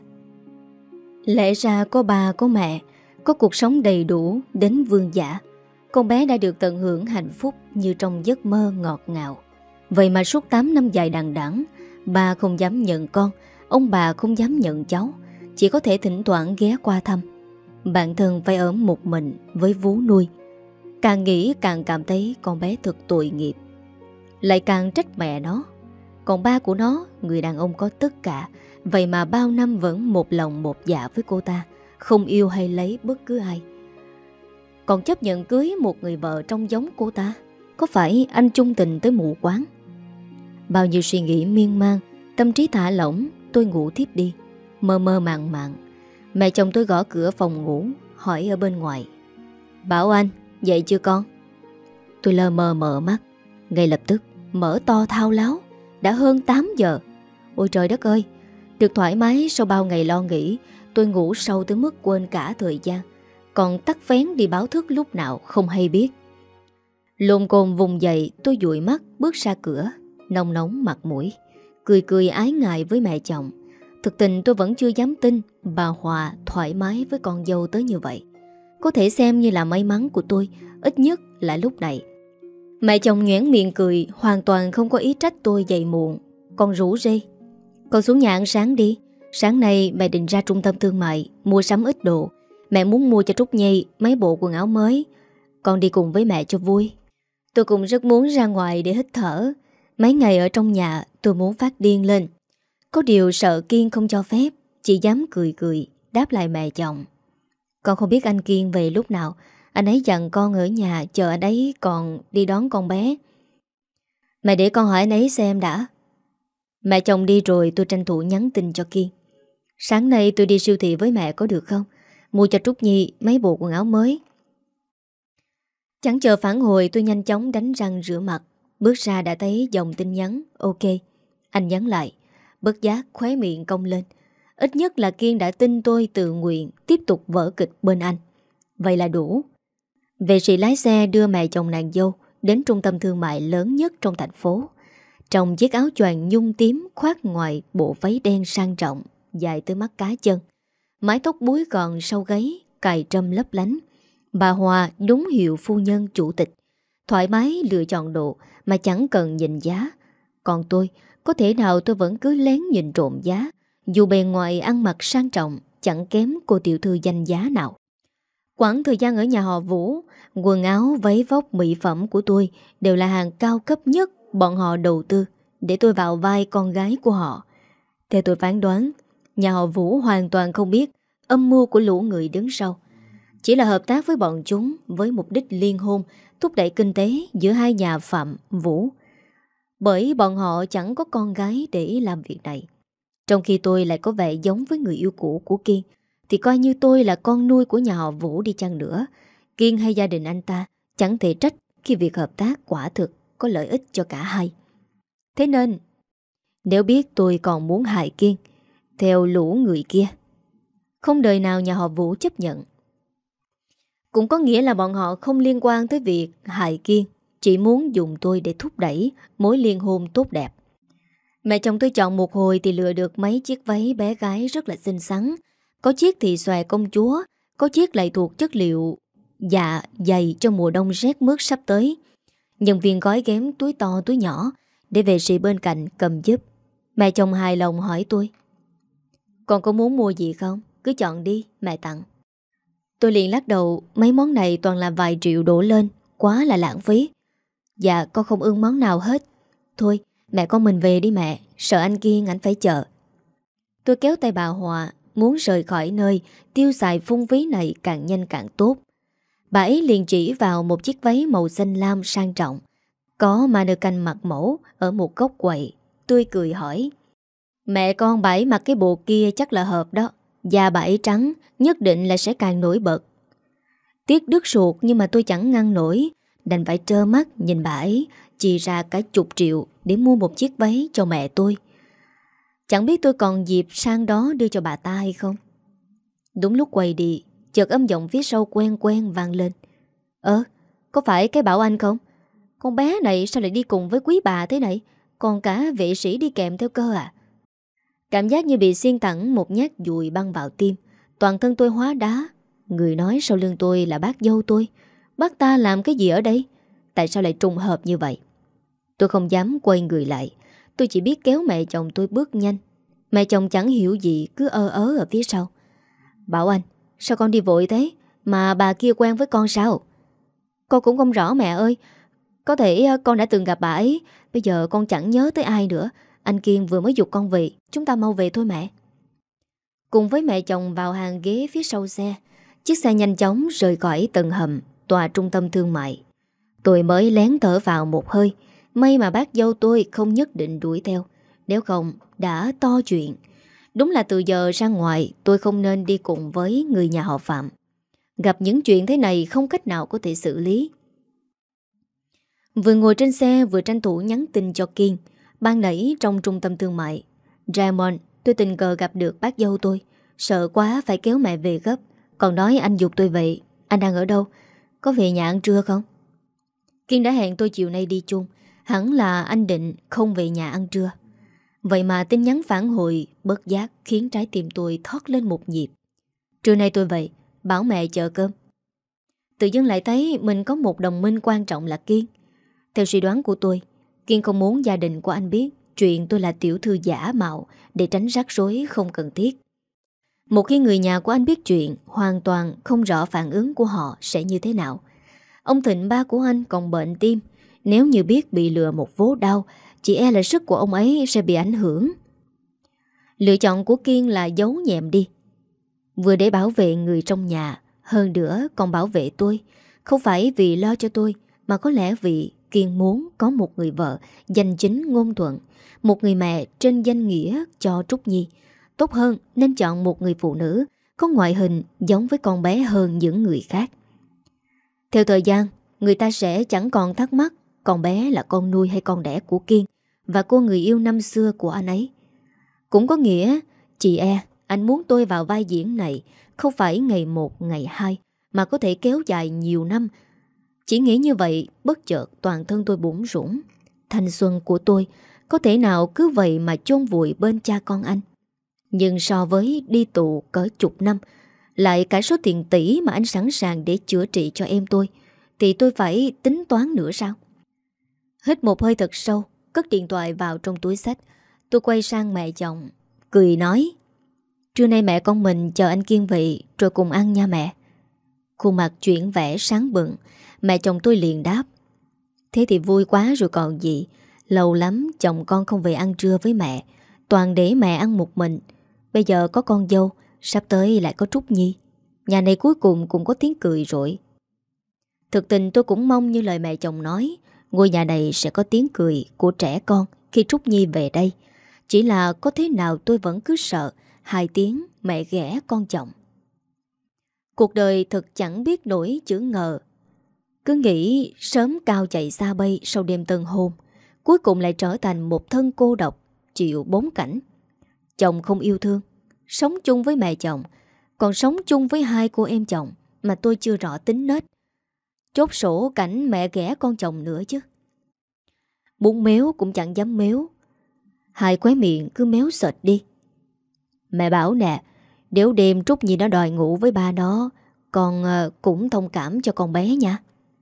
Lẽ ra có bà có mẹ, có cuộc sống đầy đủ đến vương giả, con bé đã được tận hưởng hạnh phúc như trong giấc mơ ngọt ngào. Vậy mà suốt tám năm dài đằng đẵng, bà không dám nhận con, ông bà không dám nhận cháu, chỉ có thể thỉnh thoảng ghé qua thăm. Bản thân phải ở một mình với vú nuôi. Càng nghĩ càng cảm thấy con bé thật tội nghiệp. Lại càng trách mẹ nó. Còn ba của nó, người đàn ông có tất cả, vậy mà bao năm vẫn một lòng một dạ với cô ta, không yêu hay lấy bất cứ ai. Còn chấp nhận cưới một người vợ trông giống cô ta. Có phải anh chung tình tới mù quáng? Bao nhiêu suy nghĩ miên man, tâm trí thả lỏng, tôi ngủ tiếp đi. Mơ mơ màng màng, mẹ chồng tôi gõ cửa phòng ngủ, hỏi ở bên ngoài. Bảo Anh, dậy chưa con? Tôi lờ mờ mở mắt, ngay lập tức mở to thao láo. Đã hơn tám giờ. Ôi trời đất ơi, được thoải mái sau bao ngày lo nghĩ. Tôi ngủ sâu tới mức quên cả thời gian, còn tắt phén đi báo thức lúc nào không hay biết. Lồn cồn vùng dậy, tôi dụi mắt bước ra cửa, nồng nóng mặt mũi, cười cười ái ngại với mẹ chồng. Thực tình tôi vẫn chưa dám tin bà Hòa thoải mái với con dâu tới như vậy. Có thể xem như là may mắn của tôi, ít nhất là lúc này. Mẹ chồng nhoẻn miệng cười, hoàn toàn không có ý trách tôi dậy muộn. Còn rủ rê: "Con xuống nhà ăn sáng đi. Sáng nay mẹ định ra trung tâm thương mại mua sắm ít đồ. Mẹ muốn mua cho Trúc Nhi mấy bộ quần áo mới. Con đi cùng với mẹ cho vui." Tôi cũng rất muốn ra ngoài để hít thở. Mấy ngày ở trong nhà tôi muốn phát điên lên. Có điều sợ Kiên không cho phép, chỉ dám cười cười đáp lại mẹ chồng: "Con không biết anh Kiên về lúc nào. Anh ấy dặn con ở nhà chờ anh ấy còn đi đón con bé." "Mẹ để con hỏi anh ấy xem đã." Mẹ chồng đi rồi tôi tranh thủ nhắn tin cho Kiên: "Sáng nay tôi đi siêu thị với mẹ có được không? Mua cho Trúc Nhi mấy bộ quần áo mới." Chẳng chờ phản hồi, tôi nhanh chóng đánh răng rửa mặt. Bước ra đã thấy dòng tin nhắn "Ok." Anh nhắn lại, bất giác khóe miệng cong lên. Ít nhất là Kiên đã tin tôi tự nguyện tiếp tục vở kịch bên anh. Vậy là đủ. Vệ sĩ lái xe đưa mẹ chồng nàng dâu đến trung tâm thương mại lớn nhất trong thành phố. Trong chiếc áo choàng nhung tím khoác ngoài bộ váy đen sang trọng dài tới mắt cá chân, mái tóc búi gọn sau gáy cài trâm lấp lánh, bà Hòa đúng hiệu phu nhân chủ tịch, thoải mái lựa chọn đồ mà chẳng cần nhìn giá. Còn tôi, có thể nào tôi vẫn cứ lén nhìn trộm giá, dù bề ngoài ăn mặc sang trọng chẳng kém cô tiểu thư danh giá nào. Quãng thời gian ở nhà họ Vũ, quần áo, váy vóc, mỹ phẩm của tôi đều là hàng cao cấp nhất bọn họ đầu tư để tôi vào vai con gái của họ. Theo tôi phán đoán, nhà họ Vũ hoàn toàn không biết âm mưu của lũ người đứng sau. Chỉ là hợp tác với bọn chúng với mục đích liên hôn, thúc đẩy kinh tế giữa hai nhà Phạm, Vũ. Bởi bọn họ chẳng có con gái để làm việc này. Trong khi tôi lại có vẻ giống với người yêu cũ của Kiên, thì coi như tôi là con nuôi của nhà họ Vũ đi chăng nữa, Kiên hay gia đình anh ta chẳng thể trách khi việc hợp tác quả thực có lợi ích cho cả hai. Thế nên, nếu biết tôi còn muốn hại Kiên theo lũ người kia, không đời nào nhà họ Vũ chấp nhận. Cũng có nghĩa là bọn họ không liên quan tới việc hại Kiên, chỉ muốn dùng tôi để thúc đẩy mối liên hôn tốt đẹp. Mẹ chồng tôi chọn một hồi thì lựa được mấy chiếc váy bé gái rất là xinh xắn. Có chiếc thì xòe công chúa, có chiếc lại thuộc chất liệu dạ dày cho mùa đông rét mướt sắp tới. Nhân viên gói ghém túi to túi nhỏ để vệ sĩ bên cạnh cầm giúp. Mẹ chồng hài lòng hỏi tôi: "Con có muốn mua gì không? Cứ chọn đi, mẹ tặng." Tôi liền lắc đầu, mấy món này toàn là vài triệu đổ lên, quá là lãng phí. "Dạ con không ưng món nào hết. Thôi mẹ con mình về đi mẹ, sợ anh Kiên anh phải chờ." Tôi kéo tay bà Hòa, muốn rời khỏi nơi tiêu xài phung phí này càng nhanh càng tốt. Bà ấy liền chỉ vào một chiếc váy màu xanh lam sang trọng, có mannequin mặc mẫu ở một góc quầy. Tôi cười hỏi: "Mẹ con bà ấy mặc cái bộ kia chắc là hợp đó. Da bà ấy trắng, nhất định là sẽ càng nổi bật." Tiếc đứt ruột nhưng mà tôi chẳng ngăn nổi, đành phải trơ mắt nhìn bà ấy chi ra cả chục triệu để mua một chiếc váy cho mẹ tôi. Chẳng biết tôi còn dịp sang đó đưa cho bà ta hay không. Đúng lúc quay đi, chợt âm giọng phía sau quen quen vang lên: "Ơ, có phải cái Bảo Anh không? Con bé này sao lại đi cùng với quý bà thế này? Còn cả vệ sĩ đi kèm theo cơ à?" Cảm giác như bị xiên thẳng một nhát dùi băng vào tim. Toàn thân tôi hóa đá. Người nói sau lưng tôi là bác dâu tôi. Bác ta làm cái gì ở đây? Tại sao lại trùng hợp như vậy? Tôi không dám quay người lại. Tôi chỉ biết kéo mẹ chồng tôi bước nhanh. Mẹ chồng chẳng hiểu gì, cứ ơ ớ ở phía sau: "Bảo Anh, sao con đi vội thế? Mà bà kia quen với con sao?" "Con cũng không rõ mẹ ơi. Có thể con đã từng gặp bà ấy. Bây giờ con chẳng nhớ tới ai nữa. Anh Kiên vừa mới giục con về. Chúng ta mau về thôi mẹ." Cùng với mẹ chồng vào hàng ghế phía sau xe, chiếc xe nhanh chóng rời khỏi tầng hầm tòa trung tâm thương mại. Tôi mới lén thở vào một hơi. May mà bác dâu tôi không nhất định đuổi theo, nếu không đã to chuyện. Đúng là từ giờ ra ngoài tôi không nên đi cùng với người nhà họ Phạm. Gặp những chuyện thế này không cách nào có thể xử lý. Vừa ngồi trên xe vừa tranh thủ nhắn tin cho Kiên. Ban nãy trong trung tâm thương mại Raymond, tôi tình cờ gặp được bác dâu tôi. Sợ quá phải kéo mẹ về gấp. Còn nói anh giục tôi vậy. Anh đang ở đâu? Có về nhà ăn trưa không? Kiên đã hẹn tôi chiều nay đi chung. Hẳn là anh định không về nhà ăn trưa. Vậy mà tin nhắn phản hồi bất giác khiến trái tim tôi thoát lên một nhịp. Trưa nay tôi vậy, bảo mẹ chợ cơm. Tự dưng lại thấy mình có một đồng minh quan trọng là Kiên. Theo suy đoán của tôi, Kiên không muốn gia đình của anh biết chuyện tôi là tiểu thư giả mạo để tránh rắc rối không cần thiết. Một khi người nhà của anh biết chuyện, hoàn toàn không rõ phản ứng của họ sẽ như thế nào. Ông Thịnh ba của anh còn bệnh tim, nếu như biết bị lừa một vố đau, chỉ e là sức của ông ấy sẽ bị ảnh hưởng. Lựa chọn của Kiên là giấu nhẹm đi, vừa để bảo vệ người trong nhà, hơn nữa còn bảo vệ tôi. Không phải vì lo cho tôi, mà có lẽ vì Kiên muốn có một người vợ danh chính ngôn thuận, một người mẹ trên danh nghĩa cho Trúc Nhi. Tốt hơn nên chọn một người phụ nữ có ngoại hình giống với con bé hơn những người khác. Theo thời gian, người ta sẽ chẳng còn thắc mắc con bé là con nuôi hay con đẻ của Kiên và cô người yêu năm xưa của anh ấy. Cũng có nghĩa, chị e, anh muốn tôi vào vai diễn này không phải ngày một, ngày hai, mà có thể kéo dài nhiều năm. Chỉ nghĩ như vậy, bất chợt toàn thân tôi bủn rủn. Thanh xuân của tôi có thể nào cứ vậy mà chôn vùi bên cha con anh. Nhưng so với đi tù cỡ chục năm, lại cả số tiền tỷ mà anh sẵn sàng để chữa trị cho em tôi, thì tôi phải tính toán nữa sao? Hít một hơi thật sâu, cất điện thoại vào trong túi xách. Tôi quay sang mẹ chồng, cười nói: trưa nay mẹ con mình chờ anh Kiên về rồi cùng ăn nha mẹ. Khuôn mặt chuyển vẻ sáng bừng. Mẹ chồng tôi liền đáp: thế thì vui quá rồi còn gì. Lâu lắm chồng con không về ăn trưa với mẹ, toàn để mẹ ăn một mình. Bây giờ có con dâu, sắp tới lại có Trúc Nhi, nhà này cuối cùng cũng có tiếng cười rồi. Thực tình tôi cũng mong như lời mẹ chồng nói, ngôi nhà này sẽ có tiếng cười của trẻ con khi Trúc Nhi về đây. Chỉ là có thế nào tôi vẫn cứ sợ hai tiếng mẹ ghẻ con chồng. Cuộc đời thật chẳng biết nổi chữ ngờ. Cứ nghĩ sớm cao chạy xa bay sau đêm tân hôn, cuối cùng lại trở thành một thân cô độc, chịu bốn cảnh. Chồng không yêu thương, sống chung với mẹ chồng, còn sống chung với hai cô em chồng mà tôi chưa rõ tính nết. Chốt sổ cảnh mẹ ghẻ con chồng nữa chứ. Muốn méo cũng chẳng dám méo, hai khóe miệng cứ méo sệt đi. Mẹ bảo nè, nếu đêm Trúc Nhi nó đòi ngủ với ba nó, con cũng thông cảm cho con bé nha.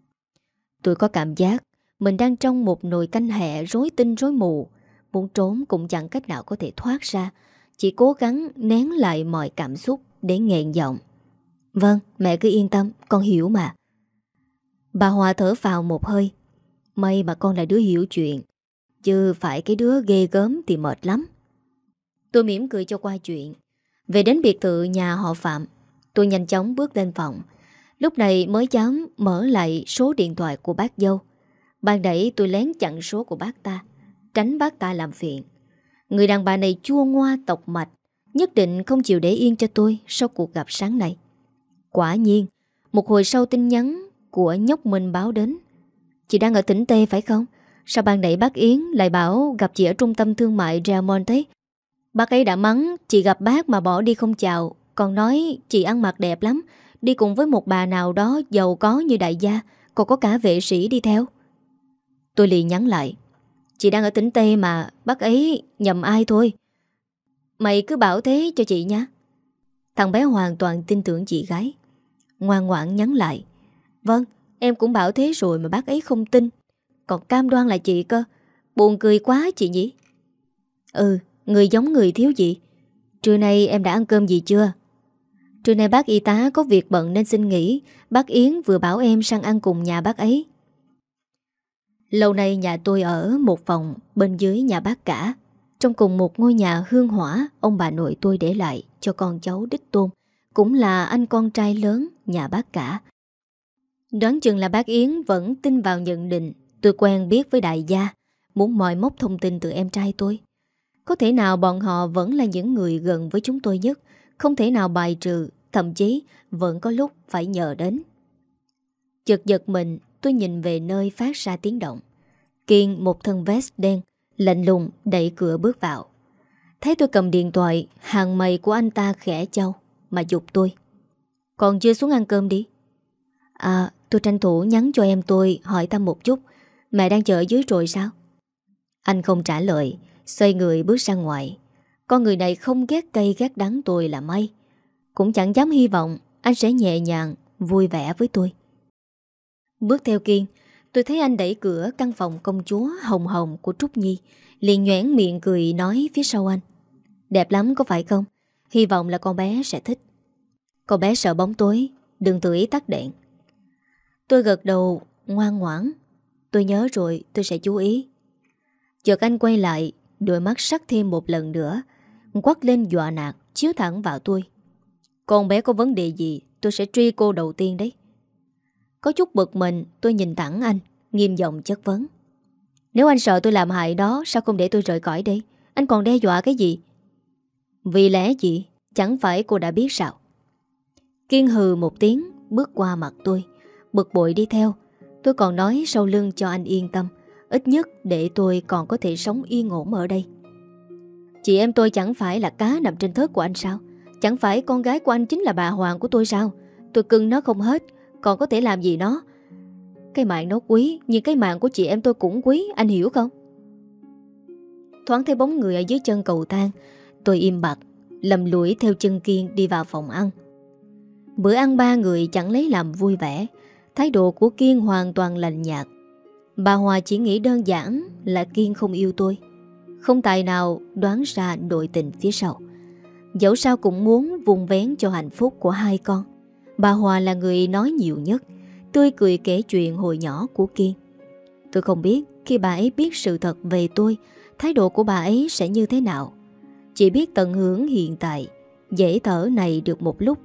Tôi có cảm giác mình đang trong một nồi canh hẹ rối tinh rối mù, muốn trốn cũng chẳng cách nào có thể thoát ra, chỉ cố gắng nén lại mọi cảm xúc để nghẹn giọng: vâng, mẹ cứ yên tâm, con hiểu mà. Bà Hòa thở phào một hơi. May mà con là đứa hiểu chuyện, chứ phải cái đứa ghê gớm thì mệt lắm. Tôi mỉm cười cho qua chuyện. Về đến biệt thự nhà họ Phạm, tôi nhanh chóng bước lên phòng. Lúc này mới dám mở lại số điện thoại của bác dâu. Ban nãy tôi lén chặn số của bác ta, tránh bác ta làm phiền. Người đàn bà này chua ngoa tộc mạch, nhất định không chịu để yên cho tôi sau cuộc gặp sáng nay. Quả nhiên, một hồi sau tin nhắn của nhóc Minh báo đến: chị đang ở tỉnh Tê phải không? Sao ban nãy bác Yến lại bảo gặp chị ở trung tâm thương mại Raymond thế? Bác ấy đã mắng chị gặp bác mà bỏ đi không chào, còn nói chị ăn mặc đẹp lắm, đi cùng với một bà nào đó giàu có như đại gia, còn có cả vệ sĩ đi theo. Tôi liền nhắn lại: chị đang ở tỉnh Tê mà, bác ấy nhầm ai thôi. Mày cứ bảo thế cho chị nha. Thằng bé hoàn toàn tin tưởng chị gái, ngoan ngoãn nhắn lại: vâng, em cũng bảo thế rồi mà bác ấy không tin, còn cam đoan là chị cơ. Buồn cười quá chị nhỉ. Ừ, người giống người thiếu gì. Trưa nay em đã ăn cơm gì chưa? Trưa nay bác y tá có việc bận nên xin nghỉ. Bác Yến vừa bảo em sang ăn cùng nhà bác ấy. Lâu nay nhà tôi ở một phòng bên dưới nhà bác cả, trong cùng một ngôi nhà hương hỏa ông bà nội tôi để lại cho con cháu đích tôn, cũng là anh con trai lớn nhà bác cả. Đoán chừng là bác Yến vẫn tin vào nhận định tôi quen biết với đại gia, muốn moi móc thông tin từ em trai tôi. Có thể nào bọn họ vẫn là những người gần với chúng tôi nhất, không thể nào bài trừ, thậm chí vẫn có lúc phải nhờ đến. Chợt giật mình, tôi nhìn về nơi phát ra tiếng động. Kiên một thân vest đen, lạnh lùng đẩy cửa bước vào. Thấy tôi cầm điện thoại, hàng mày của anh ta khẽ chau mà giục tôi: còn chưa xuống ăn cơm đi. À, tôi tranh thủ nhắn cho em tôi hỏi thăm một chút. Mẹ đang chờ ở dưới rồi sao? Anh không trả lời, xoay người bước ra ngoài. Con người này không ghét cay ghét đắng tôi là may. Cũng chẳng dám hy vọng anh sẽ nhẹ nhàng, vui vẻ với tôi. Bước theo Kiên, Tôi thấy anh đẩy cửa căn phòng công chúa hồng hồng của Trúc Nhi, liền nhoẻn miệng cười nói phía sau anh: Đẹp lắm có phải không? Hy vọng là con bé sẽ thích. Con bé sợ bóng tối, đừng tự ý tắt đèn. Tôi gật đầu ngoan ngoãn: Tôi nhớ rồi, tôi sẽ chú ý. Chợt anh quay lại, đôi mắt sắc thêm một lần nữa, quắt lên dọa nạt, chiếu thẳng vào tôi: Con bé có vấn đề gì, tôi sẽ truy cô đầu tiên đấy. Có chút bực mình, tôi nhìn thẳng anh, nghiêm giọng chất vấn: Nếu anh sợ tôi làm hại đó, sao không để tôi rời khỏi đây? Anh còn đe dọa cái gì? Vì lẽ gì? Chẳng phải cô đã biết sao? Kiên hừ một tiếng, bước qua mặt tôi, bực bội đi theo. Tôi còn nói sau lưng cho anh yên tâm, ít nhất để tôi còn có thể sống yên ổn ở đây. Chị em tôi chẳng phải là cá nằm trên thớt của anh sao? Chẳng phải con gái của anh chính là bà Hoàng của tôi sao? Tôi cưng nó không hết, còn có thể làm gì nó? Cái mạng nó quý, nhưng cái mạng của chị em tôi cũng quý, anh hiểu không? Thoáng thấy bóng người ở dưới chân cầu thang, tôi im bặt, lầm lũi theo chân Kiên đi vào phòng ăn. Bữa ăn ba người chẳng lấy làm vui vẻ. Thái độ của Kiên hoàn toàn lạnh nhạt. Bà Hòa chỉ nghĩ đơn giản là Kiên không yêu tôi, không tài nào đoán ra nội tình phía sau. Dẫu sao cũng muốn vùng vén cho hạnh phúc của hai con. Bà Hòa là người nói nhiều nhất, tươi cười kể chuyện hồi nhỏ của Kiên. Tôi không biết khi bà ấy biết sự thật về tôi, thái độ của bà ấy sẽ như thế nào. Chỉ biết tận hưởng hiện tại, dễ thở này được một lúc.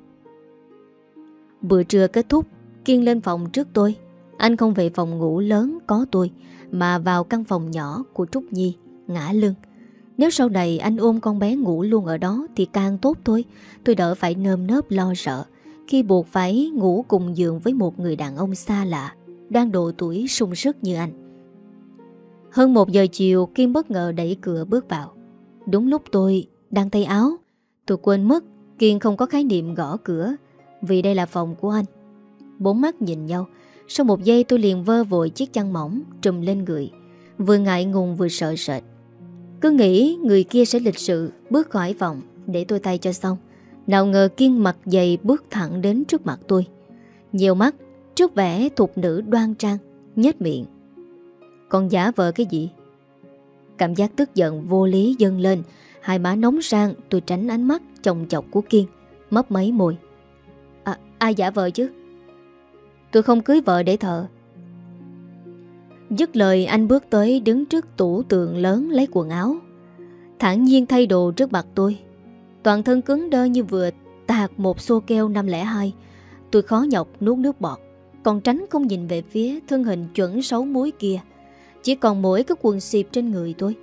Bữa trưa kết thúc, Kiên lên phòng trước tôi. Anh không về phòng ngủ lớn có tôi, mà vào căn phòng nhỏ của Trúc Nhi, ngả lưng. Nếu sau này anh ôm con bé ngủ luôn ở đó thì càng tốt thôi. Tôi đỡ phải nơm nớp lo sợ khi buộc phải ngủ cùng giường với một người đàn ông xa lạ, đang độ tuổi sung sức như anh. Hơn một giờ chiều, Kiên bất ngờ đẩy cửa bước vào. Đúng lúc tôi đang thay áo. Tôi quên mất Kiên không có khái niệm gõ cửa, vì đây là phòng của anh. Bốn mắt nhìn nhau. Sau một giây tôi liền vơ vội chiếc chăn mỏng trùm lên người, vừa ngại ngùng vừa sợ sệt. Cứ nghĩ người kia sẽ lịch sự bước khỏi phòng để tôi tay cho xong. Nào ngờ Kiên mặt dày bước thẳng đến trước mặt tôi, nhiều mắt trước vẻ thục nữ đoan trang, nhếch miệng: Còn giả vờ cái gì? Cảm giác tức giận vô lý dâng lên, hai má nóng sang. Tôi tránh ánh mắt chồng chọc của Kiên, mấp máy môi: À, ai giả vờ chứ? Tôi không cưới vợ để thờ. Dứt lời anh bước tới đứng trước tủ tượng lớn lấy quần áo, thản nhiên thay đồ trước mặt tôi. Toàn thân cứng đơ như vừa tạt một xô keo năm không hai. Tôi khó nhọc nuốt nước bọt, còn tránh không nhìn về phía thân hình chuẩn xấu muối kia. Chỉ còn mỗi cái quần xịp trên người tôi.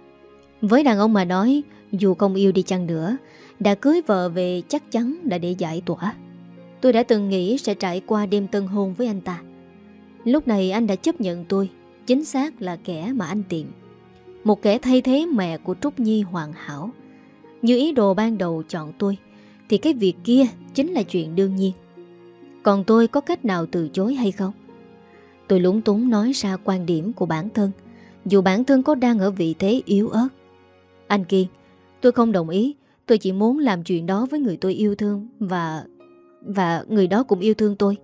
Với đàn ông mà nói, dù không yêu đi chăng nữa, đã cưới vợ về chắc chắn là để giải tỏa. Tôi đã từng nghĩ sẽ trải qua đêm tân hôn với anh ta. Lúc này anh đã chấp nhận tôi, chính xác là kẻ mà anh tìm. Một kẻ thay thế mẹ của Trúc Nhi hoàn hảo. Như ý đồ ban đầu chọn tôi, thì cái việc kia chính là chuyện đương nhiên. Còn tôi có cách nào từ chối hay không? Tôi lúng túng nói ra quan điểm của bản thân, dù bản thân có đang ở vị thế yếu ớt. Anh Kiên, tôi không đồng ý. Tôi chỉ muốn làm chuyện đó với người tôi yêu thương, Và Và người đó cũng yêu thương tôi.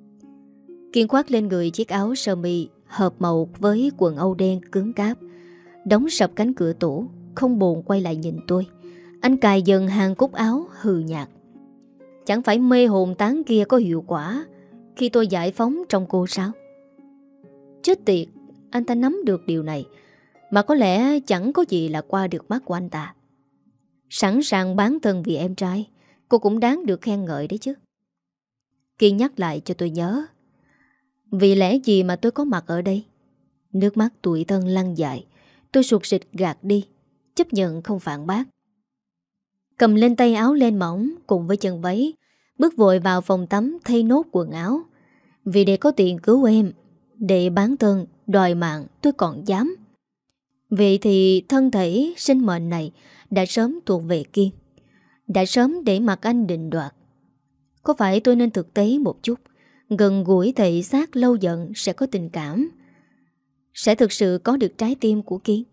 Kiên khoác lên người chiếc áo sơ mi hợp màu với quần âu đen cứng cáp, đóng sập cánh cửa tủ, không buồn quay lại nhìn tôi. Anh cài dần hàng cúc áo hừ nhạt: Chẳng phải mê hồn tán kia có hiệu quả khi tôi giải phóng trong cô sao? Chết tiệt, anh ta nắm được điều này, mà có lẽ chẳng có gì là qua được mắt của anh ta. Sẵn sàng bán thân vì em trai, cô cũng đáng được khen ngợi đấy chứ. Kiên nhắc lại cho tôi nhớ. Vì lẽ gì mà tôi có mặt ở đây? Nước mắt tủi thân lăn dài. Tôi sụt sịt gạt đi, chấp nhận không phản bác. Cầm lên tay áo len mỏng cùng với chân váy, bước vội vào phòng tắm thay nốt quần áo. Vì để có tiền cứu em, để bán thân, đòi mạng, tôi còn dám. Vậy thì thân thể sinh mệnh này đã sớm thuộc về Kiên, đã sớm để mặc anh định đoạt. Có phải tôi nên thực tế một chút, gần gũi thể xác lâu dần sẽ có tình cảm, sẽ thực sự có được trái tim của Kiên,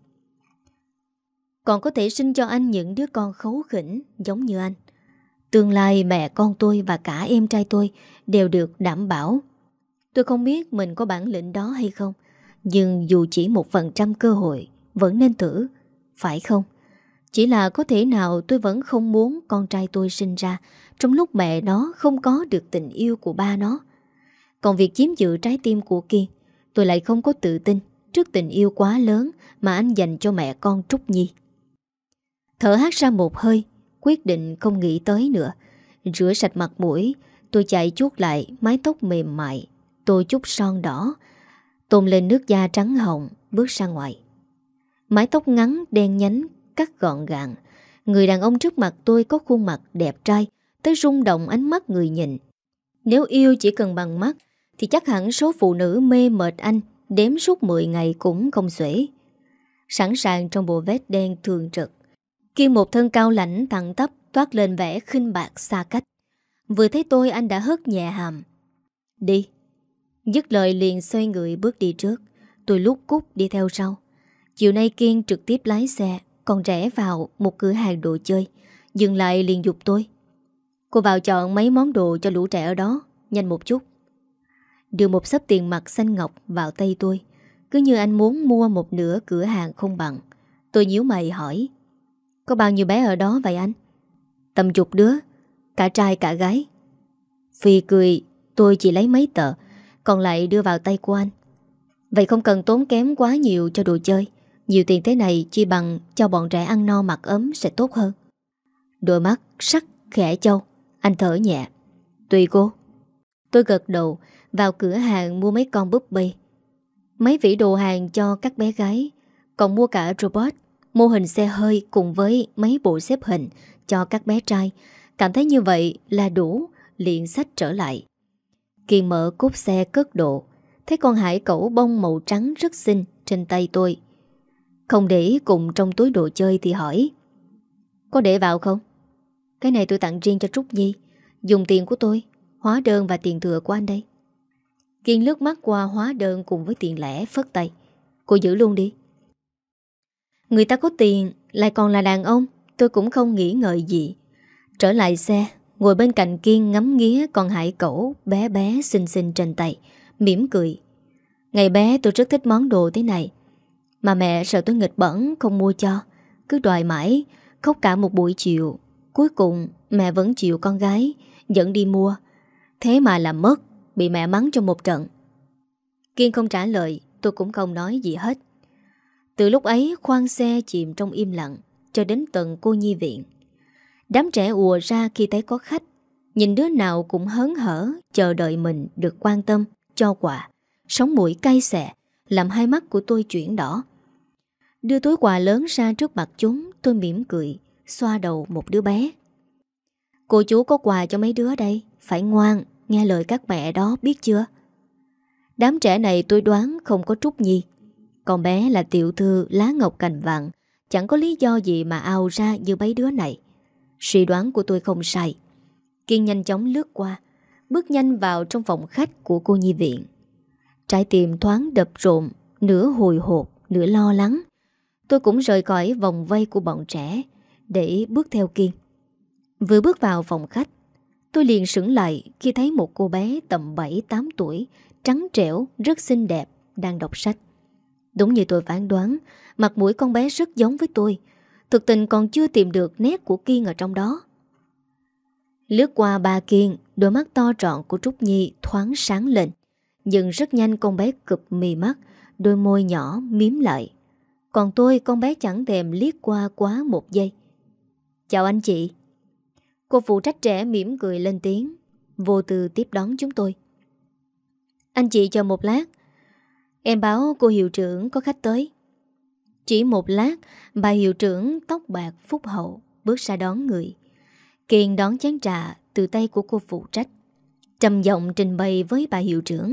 còn có thể sinh cho anh những đứa con khấu khỉnh giống như anh. Tương lai mẹ con tôi và cả em trai tôi đều được đảm bảo. Tôi không biết mình có bản lĩnh đó hay không, nhưng dù chỉ một phần trăm cơ hội vẫn nên thử, phải không? Chỉ là có thể nào tôi vẫn không muốn con trai tôi sinh ra trong lúc mẹ nó không có được tình yêu của ba nó. Còn việc chiếm giữ trái tim của Kiên, tôi lại không có tự tin trước tình yêu quá lớn mà anh dành cho mẹ con Trúc Nhi. Thở hắt ra một hơi, quyết định không nghĩ tới nữa. Rửa sạch mặt mũi, tôi chạy chuốt lại mái tóc mềm mại, tôi chút son đỏ, tôn lên nước da trắng hồng, bước ra ngoài. Mái tóc ngắn đen nhánh, cắt gọn gàng. Người đàn ông trước mặt tôi có khuôn mặt đẹp trai tới rung động ánh mắt người nhìn. Nếu yêu chỉ cần bằng mắt thì chắc hẳn số phụ nữ mê mệt anh đếm suốt mười ngày cũng không xuể. Sẵn sàng trong bộ vest đen thường trực, Kiên một thân cao lãnh thẳng tắp toát lên vẻ khinh bạc xa cách. Vừa thấy tôi anh đã hất nhẹ hàm. Đi. Dứt lời liền xoay người bước đi trước. Tôi lút cút đi theo sau. Chiều nay Kiên trực tiếp lái xe, còn rẽ vào một cửa hàng đồ chơi. Dừng lại liền giục tôi: cô vào chọn mấy món đồ cho lũ trẻ ở đó, nhanh một chút. Đưa một xấp tiền mặt xanh ngọc vào tay tôi, cứ như anh muốn mua một nửa cửa hàng không bằng. Tôi nhíu mày hỏi: có bao nhiêu bé ở đó vậy anh? Tầm chục đứa, cả trai cả gái. Phi cười: tôi chỉ lấy mấy tờ, còn lại đưa vào tay của anh. Vậy không cần tốn kém quá nhiều cho đồ chơi. Nhiều tiền thế này chi bằng cho bọn trẻ ăn no mặc ấm sẽ tốt hơn. Đôi mắt sắc khẽ châu. Anh thở nhẹ: tùy cô. Tôi gật đầu, vào cửa hàng mua mấy con búp bê, mấy vỉ đồ hàng cho các bé gái, còn mua cả robot, mô hình xe hơi cùng với mấy bộ xếp hình cho các bé trai. Cảm thấy như vậy là đủ, liền xách trở lại. Kiên mở cốp xe cất độ, thấy con hải cẩu bông màu trắng rất xinh trên tay tôi. Không để cùng trong túi đồ chơi thì hỏi: có để vào không? Cái này tôi tặng riêng cho Trúc Nhi, dùng tiền của tôi, hóa đơn và tiền thừa của anh đây. Kiên lướt mắt qua hóa đơn cùng với tiền lẻ phất tay: cô giữ luôn đi. Người ta có tiền lại còn là đàn ông, tôi cũng không nghĩ ngợi gì. Trở lại xe, ngồi bên cạnh Kiên ngắm nghía con hải cẩu bé bé xinh xinh trên tay, mỉm cười. Ngày bé tôi rất thích món đồ thế này, mà mẹ sợ tôi nghịch bẩn không mua cho, cứ đòi mãi, khóc cả một buổi chiều. Cuối cùng mẹ vẫn chịu con gái dẫn đi mua. Thế mà làm mất, bị mẹ mắng trong một trận. Kiên không trả lời, tôi cũng không nói gì hết. Từ lúc ấy khoang xe chìm trong im lặng cho đến tận cô nhi viện. Đám trẻ ùa ra khi thấy có khách, nhìn đứa nào cũng hớn hở chờ đợi mình được quan tâm, cho quà. Sống mũi cay xè làm hai mắt của tôi chuyển đỏ. Đưa túi quà lớn ra trước mặt chúng, tôi mỉm cười, xoa đầu một đứa bé. Cô chú có quà cho mấy đứa đây, phải ngoan, nghe lời các mẹ đó biết chưa? Đám trẻ này tôi đoán không có Trúc Nhi. Con bé là tiểu thư lá ngọc cành vàng, chẳng có lý do gì mà ao ra như mấy đứa này. Suy đoán của tôi không sai. Kiên nhanh chóng lướt qua, bước nhanh vào trong phòng khách của cô nhi viện. Trái tim thoáng đập rộn, nửa hồi hộp, nửa lo lắng. Tôi cũng rời khỏi vòng vây của bọn trẻ để bước theo Kiên. Vừa bước vào phòng khách, tôi liền sững lại khi thấy một cô bé tầm bảy tám tuổi, trắng trẻo, rất xinh đẹp, đang đọc sách. Đúng như tôi phán đoán, mặt mũi con bé rất giống với tôi. Thực tình còn chưa tìm được nét của Kiên ở trong đó. Lướt qua ba Kiên, đôi mắt to trọn của Trúc Nhi thoáng sáng lên. Nhưng rất nhanh con bé cụp mì mắt, đôi môi nhỏ miếm lại. Còn tôi, con bé chẳng thèm liếc qua quá một giây. Chào anh chị. Cô phụ trách trẻ mỉm cười lên tiếng, vô tư tiếp đón chúng tôi. Anh chị chờ một lát, em báo cô hiệu trưởng có khách tới. Chỉ một lát, bà hiệu trưởng tóc bạc phúc hậu bước ra đón người. Kiên đón chén trà từ tay của cô phụ trách, trầm giọng trình bày với bà hiệu trưởng.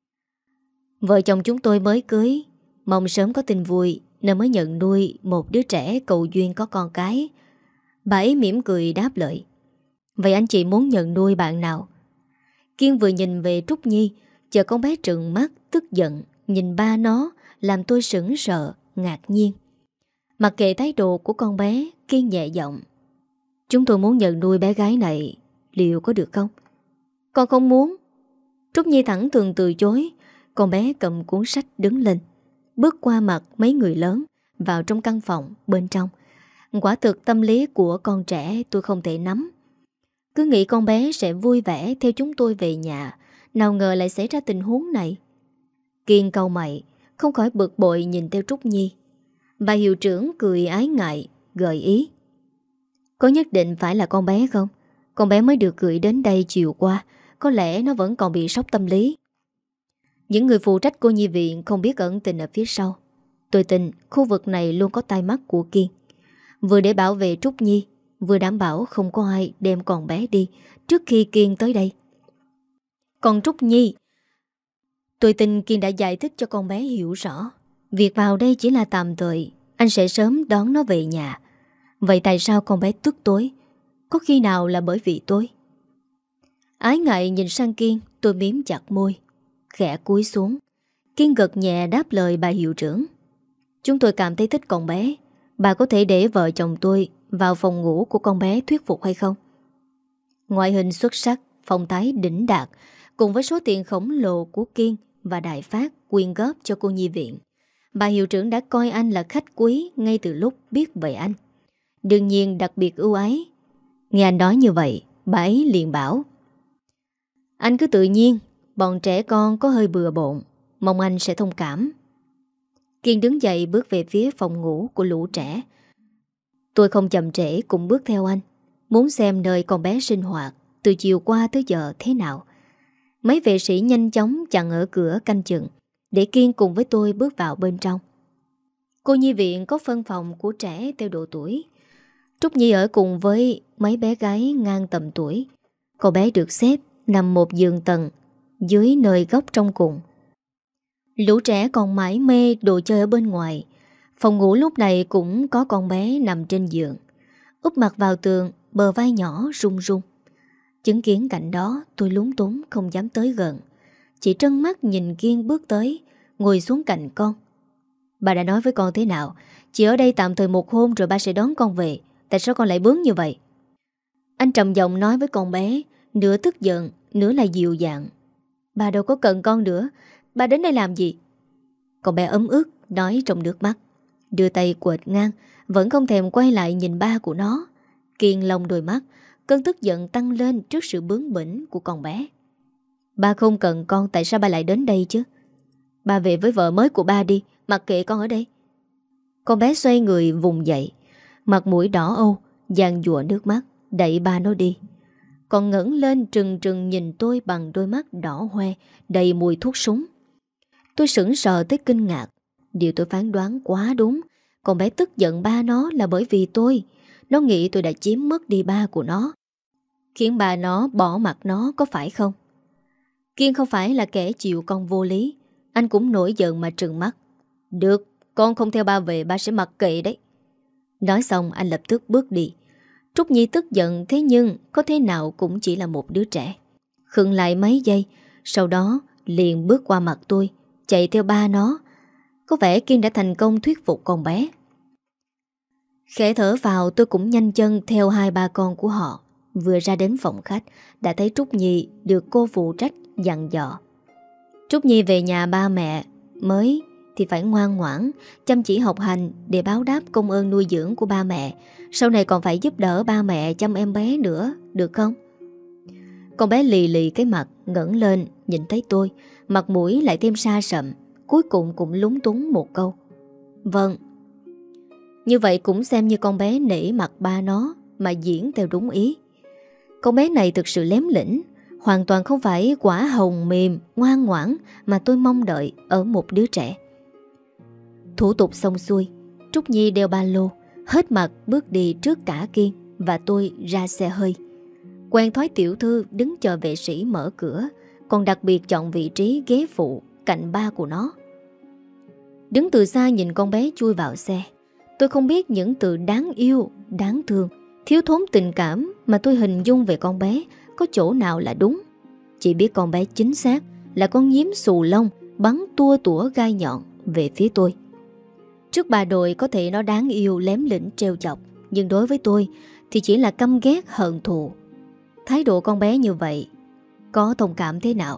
Vợ chồng chúng tôi mới cưới, mong sớm có tin vui nên mới nhận nuôi một đứa trẻ cầu duyên có con cái. Bà ấy mỉm cười đáp lời. Vậy anh chị muốn nhận nuôi bạn nào? Kiên vừa nhìn về Trúc Nhi, chờ con bé trừng mắt tức giận nhìn ba nó, làm tôi sững sờ, ngạc nhiên. Mặc kệ thái độ của con bé, Kiên nhẹ giọng. Chúng tôi muốn nhận nuôi bé gái này, liệu có được không? Con không muốn. Trúc Nhi thẳng thừng từ chối. Con bé cầm cuốn sách đứng lên, bước qua mặt mấy người lớn, vào trong căn phòng bên trong. Quả thực tâm lý của con trẻ tôi không thể nắm. Cứ nghĩ con bé sẽ vui vẻ theo chúng tôi về nhà, nào ngờ lại xảy ra tình huống này. Kiên cau mày, không khỏi bực bội nhìn theo Trúc Nhi. Bà hiệu trưởng cười ái ngại, gợi ý: có nhất định phải là con bé không? Con bé mới được gửi đến đây chiều qua, có lẽ nó vẫn còn bị sốc tâm lý. Những người phụ trách cô nhi viện không biết ẩn tình ở phía sau. Tôi tin khu vực này luôn có tai mắt của Kiên, vừa để bảo vệ Trúc Nhi, vừa đảm bảo không có ai đem con bé đi trước khi Kiên tới đây. Còn Trúc Nhi, tôi tin Kiên đã giải thích cho con bé hiểu rõ, việc vào đây chỉ là tạm thời, anh sẽ sớm đón nó về nhà. Vậy tại sao con bé tức tối? Có khi nào là bởi vì tôi? Ái ngại nhìn sang Kiên, tôi miếm chặt môi, khẽ cúi xuống. Kiên gật nhẹ đáp lời bà hiệu trưởng: chúng tôi cảm thấy thích con bé. Bà có thể để vợ chồng tôi vào phòng ngủ của con bé thuyết phục hay không? Ngoại hình xuất sắc, phong thái đỉnh đạt, cùng với số tiền khổng lồ của Kiên và Đại Phát quyên góp cho cô nhi viện, bà hiệu trưởng đã coi anh là khách quý ngay từ lúc biết về anh. Đương nhiên đặc biệt ưu ái. Nghe anh nói như vậy, bà ấy liền bảo: anh cứ tự nhiên, bọn trẻ con có hơi bừa bộn, mong anh sẽ thông cảm. Kiên đứng dậy bước về phía phòng ngủ của lũ trẻ. Tôi không chậm trễ cũng bước theo anh, muốn xem nơi con bé sinh hoạt từ chiều qua tới giờ thế nào. Mấy vệ sĩ nhanh chóng chặn ở cửa canh chừng, để Kiên cùng với tôi bước vào bên trong. Cô nhi viện có phân phòng của trẻ theo độ tuổi. Trúc Nhi ở cùng với mấy bé gái ngang tầm tuổi. Cô bé được xếp nằm một giường tầng dưới nơi góc trong cùng. Lũ trẻ còn mải mê đồ chơi ở bên ngoài. Phòng ngủ lúc này cũng có con bé nằm trên giường, úp mặt vào tường, bờ vai nhỏ run run. Chứng kiến cảnh đó, tôi lúng túng không dám tới gần, chỉ trân mắt nhìn Kiên bước tới, ngồi xuống cạnh con. Bà đã nói với con thế nào? Chỉ ở đây tạm thời một hôm rồi ba sẽ đón con về. Tại sao con lại bướng như vậy? Anh trầm giọng nói với con bé, nửa tức giận, nửa là dịu dàng. Bà đâu có cần con nữa. Bà đến đây làm gì? Con bé ấm ức nói trong nước mắt, đưa tay quệt ngang, vẫn không thèm quay lại nhìn ba của nó. Kiên lông đôi mắt, cơn tức giận tăng lên trước sự bướng bỉnh của con bé. Ba không cần con, tại sao ba lại đến đây chứ? Ba về với vợ mới của ba đi, mặc kệ con ở đây. Con bé xoay người vùng dậy, mặt mũi đỏ âu, giàn giụa nước mắt, đẩy ba nó đi. Còn ngẩng lên trừng trừng nhìn tôi bằng đôi mắt đỏ hoe, đầy mùi thuốc súng. Tôi sững sờ tới kinh ngạc. Điều tôi phán đoán quá đúng. Con bé tức giận ba nó là bởi vì tôi. Nó nghĩ tôi đã chiếm mất đi ba của nó, khiến ba nó bỏ mặt nó, có phải không? Kiên không phải là kẻ chịu con vô lý. Anh cũng nổi giận mà trừng mắt. Được, con không theo ba về, ba sẽ mặc kệ đấy. Nói xong anh lập tức bước đi. Trúc Nhi tức giận, thế nhưng có thế nào cũng chỉ là một đứa trẻ. Khựng lại mấy giây, sau đó liền bước qua mặt tôi, chạy theo ba nó. Có vẻ Kiên đã thành công thuyết phục con bé. Khẽ thở vào, tôi cũng nhanh chân theo hai ba con của họ. Vừa ra đến phòng khách, đã thấy Trúc Nhi được cô phụ trách dặn dò. Trúc Nhi về nhà ba mẹ mới thì phải ngoan ngoãn, chăm chỉ học hành để báo đáp công ơn nuôi dưỡng của ba mẹ. Sau này còn phải giúp đỡ ba mẹ chăm em bé nữa, được không? Con bé lì lì cái mặt, ngẩng lên nhìn thấy tôi, mặt mũi lại thêm sa sậm, cuối cùng cũng lúng túng một câu: vâng. Như vậy cũng xem như con bé nể mặt ba nó mà diễn theo đúng ý. Con bé này thực sự lém lĩnh, hoàn toàn không phải quả hồng mềm, ngoan ngoãn mà tôi mong đợi ở một đứa trẻ. Thủ tục xong xuôi, Trúc Nhi đeo ba lô, hết mặt bước đi trước cả Kiên và tôi ra xe hơi. Quen thói tiểu thư đứng chờ vệ sĩ mở cửa, còn đặc biệt chọn vị trí ghế phụ cạnh ba của nó. Đứng từ xa nhìn con bé chui vào xe, tôi không biết những từ đáng yêu, đáng thương, thiếu thốn tình cảm mà tôi hình dung về con bé có chỗ nào là đúng. Chỉ biết con bé chính xác là con nhím xù lông bắn tua tủa gai nhọn về phía tôi. Trước bà đội có thể nó đáng yêu, lém lĩnh, trêu chọc, nhưng đối với tôi thì chỉ là căm ghét, hận thù. Thái độ con bé như vậy, có thông cảm thế nào,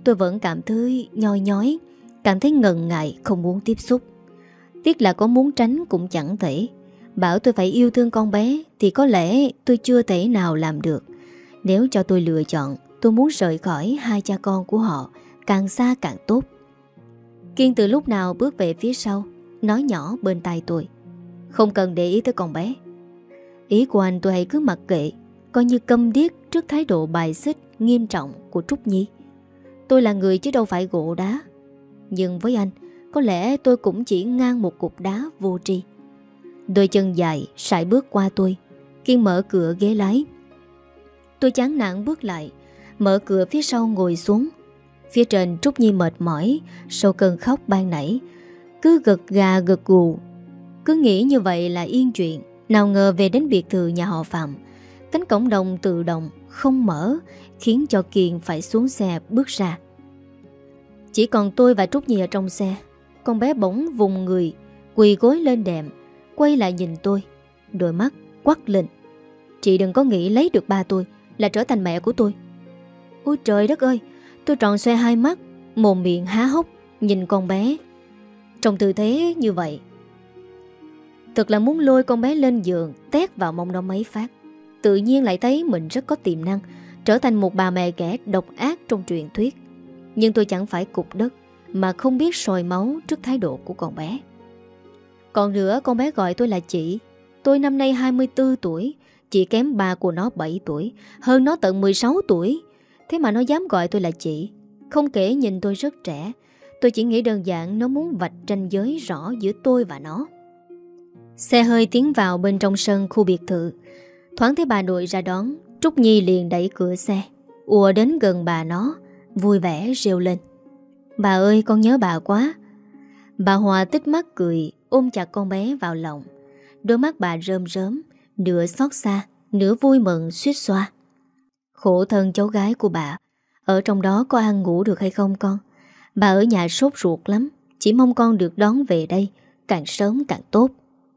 tôi vẫn cảm thấy nhoi nhói, cảm thấy ngần ngại không muốn tiếp xúc. Tiếc là có muốn tránh cũng chẳng thể. Bảo tôi phải yêu thương con bé thì có lẽ tôi chưa thể nào làm được. Nếu cho tôi lựa chọn, tôi muốn rời khỏi hai cha con của họ, càng xa càng tốt. Kiên từ lúc nào bước về phía sau, nói nhỏ bên tai tôi: không cần để ý tới con bé. Ý của anh tôi hãy cứ mặc kệ, coi như câm điếc trước thái độ bài xích nghiêm trọng của Trúc Nhi. Tôi là người chứ đâu phải gỗ đá. Nhưng với anh, có lẽ tôi cũng chỉ ngang một cục đá vô tri. Đôi chân dài sải bước qua tôi. Kiên mở cửa ghế lái. Tôi chán nản bước lại, mở cửa phía sau ngồi xuống. Phía trên Trúc Nhi mệt mỏi sau cơn khóc ban nãy, cứ gật gà gật gù. Cứ nghĩ như vậy là yên chuyện. Nào ngờ về đến biệt thự nhà họ Phạm, cánh cổng đồng tự động không mở, khiến cho Kiên phải xuống xe bước ra. Chỉ còn tôi và Trúc Nhi ở trong xe. Con bé bỗng vùng người, quỳ gối lên đệm, quay lại nhìn tôi, đôi mắt quắc lên: chị đừng có nghĩ lấy được ba tôi là trở thành mẹ của tôi. Ôi trời đất ơi! Tôi tròn xoe hai mắt, mồm miệng há hốc nhìn con bé trong tư thế như vậy. Thật là muốn lôi con bé lên giường tét vào mông nó mấy phát. Tự nhiên lại thấy mình rất có tiềm năng trở thành một bà mẹ ghẻ độc ác trong truyền thuyết. Nhưng tôi chẳng phải cục đất mà không biết sôi máu trước thái độ của con bé. Còn nữa, con bé gọi tôi là chị. Tôi năm nay hai mươi tư tuổi, chỉ kém ba của nó bảy tuổi, hơn nó tận mười sáu tuổi. Thế mà nó dám gọi tôi là chị. Không kể nhìn tôi rất trẻ, tôi chỉ nghĩ đơn giản nó muốn vạch ranh giới rõ giữa tôi và nó. Xe hơi tiến vào bên trong sân khu biệt thự. Thoáng thấy bà nội ra đón, Trúc Nhi liền đẩy cửa xe, ùa đến gần bà nó, vui vẻ reo lên: bà ơi, con nhớ bà quá. Bà Hòa tích mắt cười, ôm chặt con bé vào lòng. Đôi mắt bà rơm rớm, nửa xót xa, nửa vui mừng suýt xoa. Khổ thân cháu gái của bà. Ở trong đó có ăn ngủ được hay không con? Bà ở nhà sốt ruột lắm, chỉ mong con được đón về đây, càng sớm càng tốt.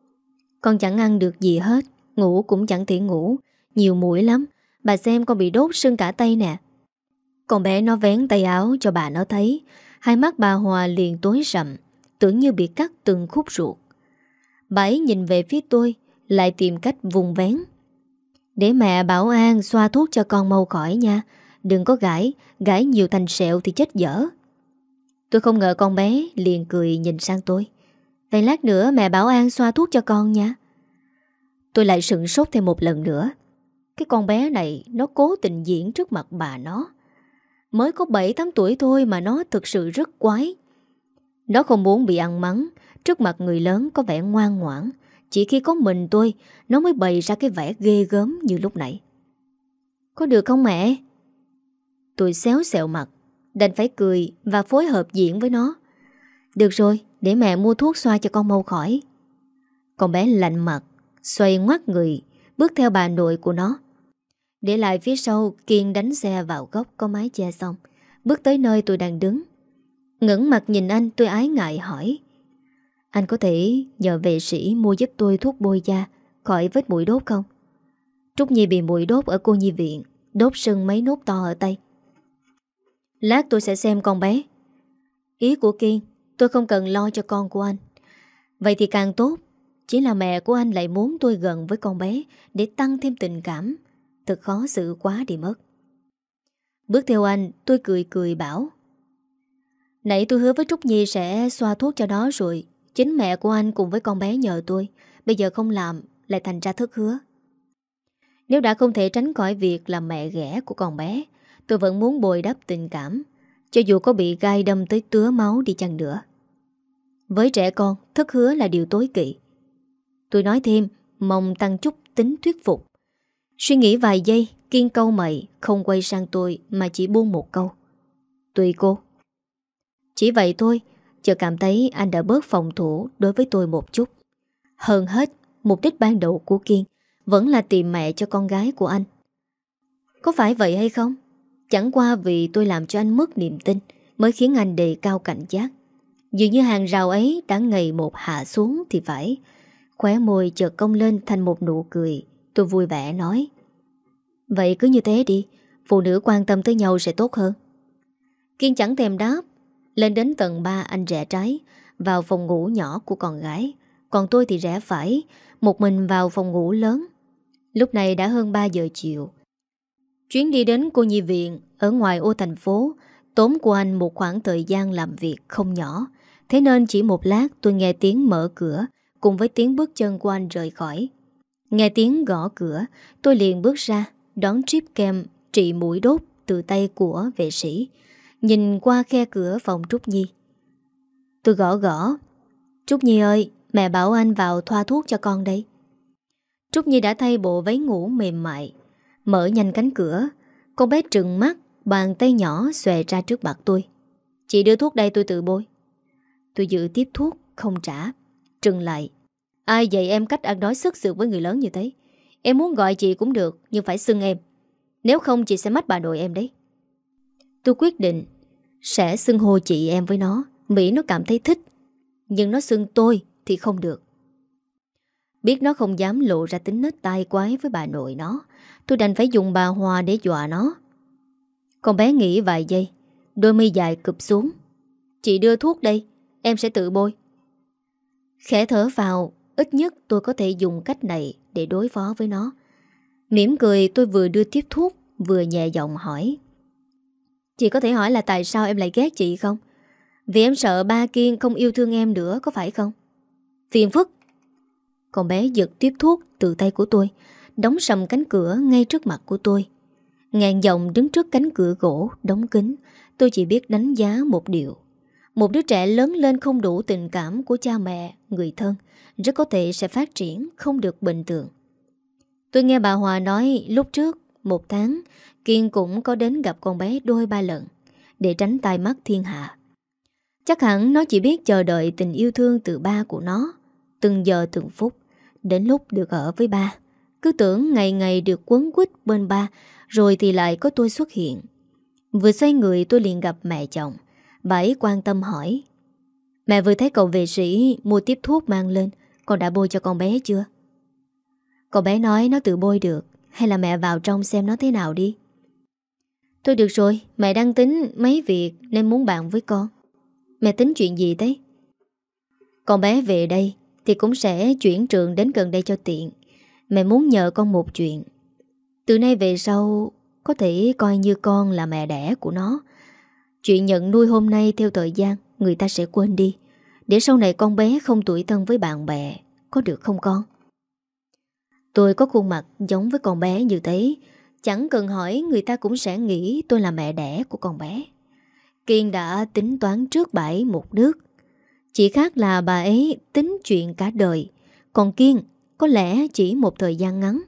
Con chẳng ăn được gì hết, ngủ cũng chẳng thể ngủ, nhiều mũi lắm. Bà xem con bị đốt sưng cả tay nè. Con bé nó vén tay áo cho bà nó thấy. Hai mắt bà Hòa liền tối sầm, tưởng như bị cắt từng khúc ruột. Bà ấy nhìn về phía tôi, lại tìm cách vùng vén: để mẹ bảo An xoa thuốc cho con mau khỏi nha. Đừng có gãi, gãi nhiều thành sẹo thì chết dở. Tôi không ngờ con bé liền cười nhìn sang tôi: vậy lát nữa mẹ bảo An xoa thuốc cho con nha. Tôi lại sửng sốt thêm một lần nữa. Cái con bé này nó cố tình diễn trước mặt bà nó. Mới có bảy tám tuổi thôi mà nó thực sự rất quái. Nó không muốn bị ăn mắng trước mặt người lớn có vẻ ngoan ngoãn. Chỉ khi có mình tôi, nó mới bày ra cái vẻ ghê gớm như lúc nãy. Có được không mẹ? Tôi xéo xẹo mặt, đành phải cười và phối hợp diễn với nó. Được rồi, để mẹ mua thuốc xoa cho con mau khỏi. Con bé lạnh mặt, xoay ngoắt người, bước theo bà nội của nó. Để lại phía sau, Kiên đánh xe vào góc có mái che xong, bước tới nơi tôi đang đứng. Ngẩng mặt nhìn anh, tôi ái ngại hỏi: anh có thể nhờ vệ sĩ mua giúp tôi thuốc bôi da khỏi vết mũi đốt không? Trúc Nhi bị mũi đốt ở cô nhi viện, đốt sưng mấy nốt to ở tay. Lát tôi sẽ xem con bé. Ý của Kiên, tôi không cần lo cho con của anh. Vậy thì càng tốt. Chỉ là mẹ của anh lại muốn tôi gần với con bé để tăng thêm tình cảm. Thật khó xử quá đi mất. Bước theo anh, tôi cười cười bảo: nãy tôi hứa với Trúc Nhi sẽ xoa thuốc cho nó rồi. Chính mẹ của anh cùng với con bé nhờ tôi. Bây giờ không làm lại thành ra thất hứa. Nếu đã không thể tránh khỏi việc làm mẹ ghẻ của con bé, tôi vẫn muốn bồi đắp tình cảm, cho dù có bị gai đâm tới tứa máu đi chăng nữa. Với trẻ con, thất hứa là điều tối kỵ. Tôi nói thêm, mong tăng chút tính thuyết phục. Suy nghĩ vài giây, Kiên câu mày không quay sang tôi mà chỉ buông một câu: tùy cô. Chỉ vậy thôi, chợt cảm thấy anh đã bớt phòng thủ đối với tôi một chút. Hơn hết, mục đích ban đầu của Kiên vẫn là tìm mẹ cho con gái của anh. Có phải vậy hay không? Chẳng qua vì tôi làm cho anh mất niềm tin mới khiến anh đề cao cảnh giác. Dường như hàng rào ấy đã ngày một hạ xuống thì phải. Khóe môi chợt cong lên thành một nụ cười. Tôi vui vẻ nói: vậy cứ như thế đi, phụ nữ quan tâm tới nhau sẽ tốt hơn. Kiên chẳng thèm đáp. Lên đến tầng ba anh rẽ trái vào phòng ngủ nhỏ của con gái, còn tôi thì rẽ phải một mình vào phòng ngủ lớn. Lúc này đã hơn ba giờ chiều. Chuyến đi đến cô nhi viện ở ngoài ô thành phố tốn của anh một khoảng thời gian làm việc không nhỏ. Thế nên chỉ một lát tôi nghe tiếng mở cửa cùng với tiếng bước chân của anh rời khỏi. Nghe tiếng gõ cửa, tôi liền bước ra đón trip kem trị mũi đốt từ tay của vệ sĩ, nhìn qua khe cửa phòng Trúc Nhi. Tôi gõ gõ. Trúc Nhi ơi, mẹ bảo anh vào thoa thuốc cho con đây. Trúc Nhi đã thay bộ váy ngủ mềm mại, mở nhanh cánh cửa. Con bé trừng mắt, bàn tay nhỏ xòe ra trước mặt tôi. Chị đưa thuốc đây tôi tự bôi. Tôi dự tiếp thuốc, không trả. Trừng lại. Ai dạy em cách ăn nói sức sượt với người lớn như thế? Em muốn gọi chị cũng được, nhưng phải xưng em. Nếu không chị sẽ mách bà nội em đấy. Tôi quyết định sẽ xưng hô chị em với nó. Mỹ nó cảm thấy thích, nhưng nó xưng tôi thì không được. Biết nó không dám lộ ra tính nết tai quái với bà nội nó, tôi đành phải dùng bà Hòa để dọa nó. Con bé nghĩ vài giây, đôi mi dài cụp xuống. Chị đưa thuốc đây, em sẽ tự bôi. Khẽ thở vào, ít nhất tôi có thể dùng cách này để đối phó với nó. Mỉm cười tôi vừa đưa tiếp thuốc, vừa nhẹ giọng hỏi. Chị có thể hỏi là tại sao em lại ghét chị không? Vì em sợ ba Kiên không yêu thương em nữa, có phải không? Phiền phức. Con bé giật tiếp thuốc từ tay của tôi, đóng sầm cánh cửa ngay trước mặt của tôi. Ngàn giọng đứng trước cánh cửa gỗ đóng kín, tôi chỉ biết đánh giá một điều. Một đứa trẻ lớn lên không đủ tình cảm của cha mẹ, người thân, rất có thể sẽ phát triển không được bình thường. Tôi nghe bà Hòa nói lúc trước, một tháng, Kiên cũng có đến gặp con bé đôi ba lần, để tránh tai mắt thiên hạ. Chắc hẳn nó chỉ biết chờ đợi tình yêu thương từ ba của nó, từng giờ từng phút, đến lúc được ở với ba. Cứ tưởng ngày ngày được quấn quýt bên ba, rồi thì lại có tôi xuất hiện. Vừa xoay người tôi liền gặp mẹ chồng. Bà ấy quan tâm hỏi. Mẹ vừa thấy cậu vệ sĩ mua tiếp thuốc mang lên, con đã bôi cho con bé chưa? Cậu bé nói nó tự bôi được, hay là mẹ vào trong xem nó thế nào đi. Thôi được rồi, mẹ đang tính mấy việc nên muốn bàn với con. Mẹ tính chuyện gì thế? Con bé về đây thì cũng sẽ chuyển trường đến gần đây cho tiện. Mẹ muốn nhờ con một chuyện. Từ nay về sau có thể coi như con là mẹ đẻ của nó. Chuyện nhận nuôi hôm nay theo thời gian người ta sẽ quên đi, để sau này con bé không tủi thân với bạn bè. Có được không con? Tôi có khuôn mặt giống với con bé như thế, chẳng cần hỏi người ta cũng sẽ nghĩ tôi là mẹ đẻ của con bé. Kiên đã tính toán trước bà ấy một nước. Chỉ khác là bà ấy tính chuyện cả đời, còn Kiên có lẽ chỉ một thời gian ngắn.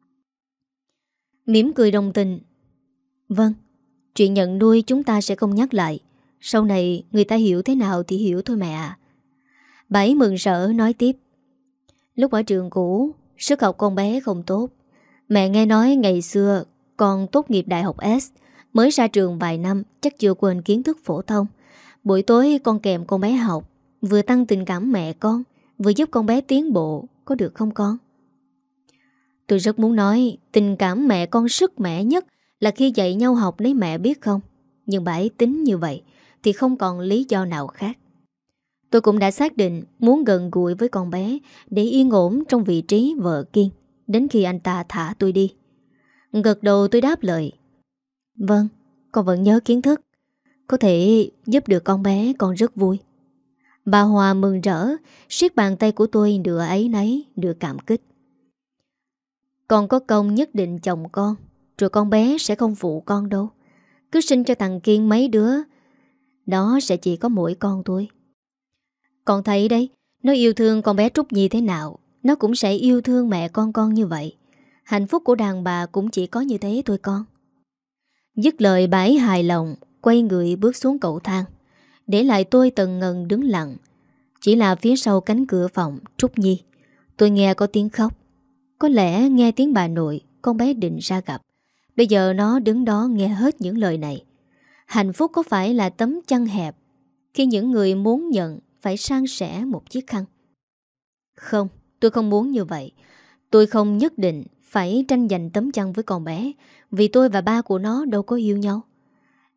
Mỉm cười đồng tình. Vâng, chuyện nhận nuôi chúng ta sẽ không nhắc lại. Sau này người ta hiểu thế nào thì hiểu thôi mẹ à. Bà ấy mừng rỡ nói tiếp. Lúc ở trường cũ, sức học con bé không tốt. Mẹ nghe nói ngày xưa con tốt nghiệp đại học S, mới ra trường vài năm chắc chưa quên kiến thức phổ thông. Buổi tối con kèm con bé học, vừa tăng tình cảm mẹ con, vừa giúp con bé tiến bộ. Có được không con? Tôi rất muốn nói tình cảm mẹ con sức mẻ nhất là khi dạy nhau học đấy mẹ biết không. Nhưng bà ấy tính như vậy thì không còn lý do nào khác. Tôi cũng đã xác định muốn gần gũi với con bé để yên ổn trong vị trí vợ Kiên đến khi anh ta thả tôi đi. Gật đầu tôi đáp lời. Vâng, con vẫn nhớ kiến thức. Có thể giúp được con bé con rất vui. Bà Hòa mừng rỡ, siết bàn tay của tôi nửa ấy nấy, nửa cảm kích. Con có công nhất định chồng con, rồi con bé sẽ không phụ con đâu. Cứ sinh cho thằng Kiên mấy đứa, đó sẽ chỉ có mỗi con thôi. Con thấy đấy, nó yêu thương con bé Trúc Nhi thế nào, nó cũng sẽ yêu thương mẹ con con như vậy. Hạnh phúc của đàn bà cũng chỉ có như thế thôi con. Dứt lời bà ấy hài lòng, quay người bước xuống cầu thang, để lại tôi tần ngần đứng lặng. Chỉ là phía sau cánh cửa phòng Trúc Nhi, tôi nghe có tiếng khóc. Có lẽ nghe tiếng bà nội con bé định ra gặp. Bây giờ nó đứng đó nghe hết những lời này. Hạnh phúc có phải là tấm chăn hẹp khi những người muốn nhận phải san sẻ một chiếc khăn? Không, tôi không muốn như vậy. Tôi không nhất định phải tranh giành tấm chăn với con bé, vì tôi và ba của nó đâu có yêu nhau.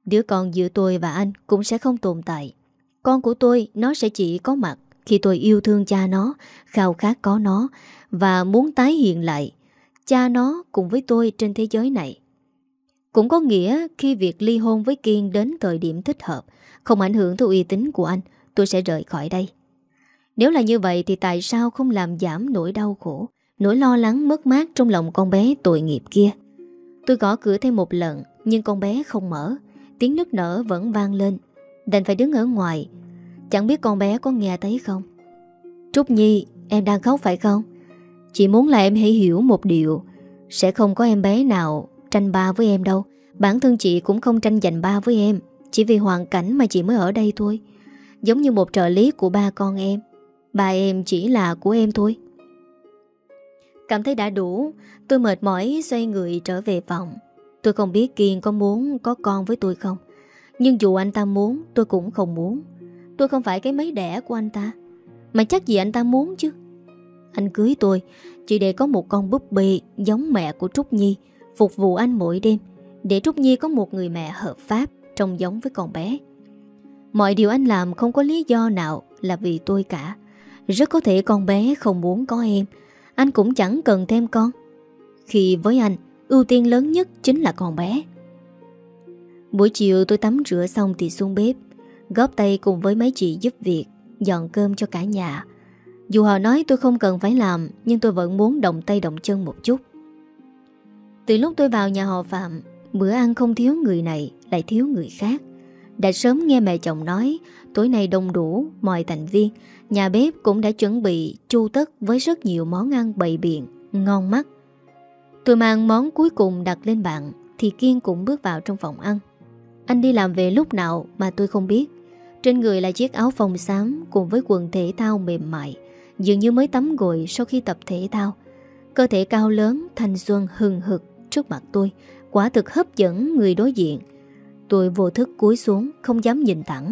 Đứa con giữa tôi và anh cũng sẽ không tồn tại. Con của tôi nó sẽ chỉ có mặt khi tôi yêu thương cha nó, khao khát có nó và muốn tái hiện lại cha nó cùng với tôi trên thế giới này. Cũng có nghĩa khi việc ly hôn với Kiên đến thời điểm thích hợp, không ảnh hưởng tới uy tín của anh, tôi sẽ rời khỏi đây. Nếu là như vậy thì tại sao không làm giảm nỗi đau khổ, nỗi lo lắng mất mát trong lòng con bé tội nghiệp kia? Tôi gõ cửa thêm một lần nhưng con bé không mở. Tiếng nức nở vẫn vang lên, đành phải đứng ở ngoài. Chẳng biết con bé có nghe thấy không. Trúc Nhi, em đang khóc phải không? Chị muốn là em hãy hiểu một điều, sẽ không có em bé nào tranh ba với em đâu. Bản thân chị cũng không tranh giành ba với em, chỉ vì hoàn cảnh mà chị mới ở đây thôi. Giống như một trợ lý của ba con em, ba em chỉ là của em thôi. Cảm thấy đã đủ, tôi mệt mỏi xoay người trở về phòng. Tôi không biết Kiên có muốn có con với tôi không, nhưng dù anh ta muốn, tôi cũng không muốn. Tôi không phải cái máy đẻ của anh ta, mà chắc gì anh ta muốn chứ. Anh cưới tôi chỉ để có một con búp bê giống mẹ của Trúc Nhi phục vụ anh mỗi đêm, để Trúc Nhi có một người mẹ hợp pháp trông giống với con bé. Mọi điều anh làm không có lý do nào là vì tôi cả. Rất có thể con bé không muốn có em, anh cũng chẳng cần thêm con, khi với anh ưu tiên lớn nhất chính là con bé. Buổi chiều tôi tắm rửa xong thì xuống bếp, góp tay cùng với mấy chị giúp việc dọn cơm cho cả nhà. Dù họ nói tôi không cần phải làm, nhưng tôi vẫn muốn động tay động chân một chút. Từ lúc tôi vào nhà họ Phạm, bữa ăn không thiếu người này lại thiếu người khác. Đã sớm nghe mẹ chồng nói tối nay đông đủ mọi thành viên, nhà bếp cũng đã chuẩn bị chu tất với rất nhiều món ăn bày biện, ngon mắt. Tôi mang món cuối cùng đặt lên bàn thì Kiên cũng bước vào trong phòng ăn. Anh đi làm về lúc nào mà tôi không biết. Trên người là chiếc áo phông xám cùng với quần thể thao mềm mại, dường như mới tắm gội sau khi tập thể thao. Cơ thể cao lớn, thanh xuân hừng hực trước mặt tôi, quả thực hấp dẫn người đối diện. Tôi vô thức cúi xuống, không dám nhìn thẳng.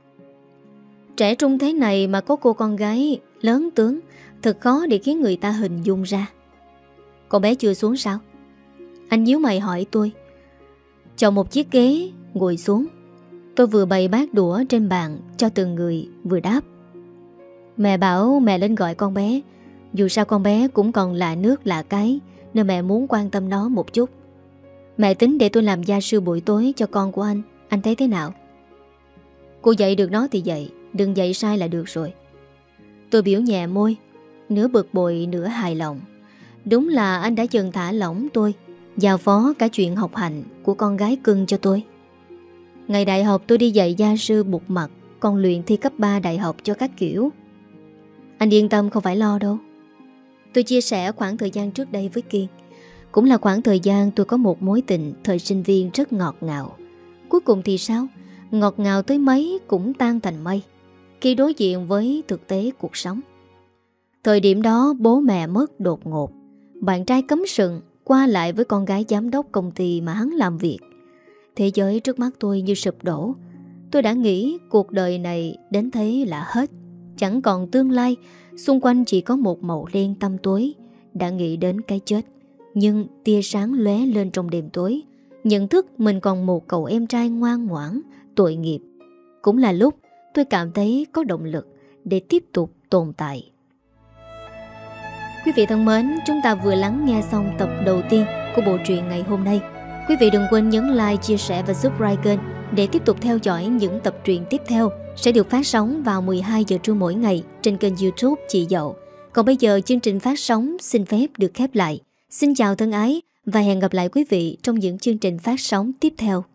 Trẻ trung thế này mà có cô con gái lớn tướng, thật khó để khiến người ta hình dung ra. Con bé chưa xuống sao? Anh nhíu mày hỏi tôi. Chọn một chiếc ghế, ngồi xuống. Tôi vừa bày bát đũa trên bàn cho từng người, vừa đáp. Mẹ bảo mẹ lên gọi con bé. Dù sao con bé cũng còn lạ nước lạ cái, nên mẹ muốn quan tâm nó một chút. Mẹ tính để tôi làm gia sư buổi tối cho con của anh. Anh thấy thế nào? Cô dạy được nó thì dạy, đừng dạy sai là được rồi. Tôi biểu nhẹ môi, nửa bực bội nửa hài lòng. Đúng là anh đã dần thả lỏng tôi, giao phó cả chuyện học hành của con gái cưng cho tôi. Ngày đại học tôi đi dạy gia sư bục mặt, còn luyện thi cấp ba đại học cho các kiểu. Anh yên tâm, không phải lo đâu. Tôi chia sẻ khoảng thời gian trước đây với Kiên. Cũng là khoảng thời gian tôi có một mối tình thời sinh viên rất ngọt ngào. Cuối cùng thì sao? Ngọt ngào tới mấy cũng tan thành mây khi đối diện với thực tế cuộc sống. Thời điểm đó bố mẹ mất đột ngột. Bạn trai cấm sừng qua lại với con gái giám đốc công ty mà hắn làm việc. Thế giới trước mắt tôi như sụp đổ. Tôi đã nghĩ cuộc đời này đến thế là hết, chẳng còn tương lai, xung quanh chỉ có một màu đen tăm tối. Đã nghĩ đến cái chết, nhưng tia sáng lóe lên trong đêm tối. Nhận thức mình còn một cậu em trai ngoan ngoãn, tội nghiệp. Cũng là lúc tôi cảm thấy có động lực để tiếp tục tồn tại. Quý vị thân mến, chúng ta vừa lắng nghe xong tập đầu tiên của bộ truyện ngày hôm nay. Quý vị đừng quên nhấn like, chia sẻ và subscribe kênh để tiếp tục theo dõi những tập truyện tiếp theo sẽ được phát sóng vào mười hai giờ trưa mỗi ngày trên kênh YouTube Chị Dậu. Còn bây giờ chương trình phát sóng xin phép được khép lại. Xin chào thân ái và hẹn gặp lại quý vị trong những chương trình phát sóng tiếp theo.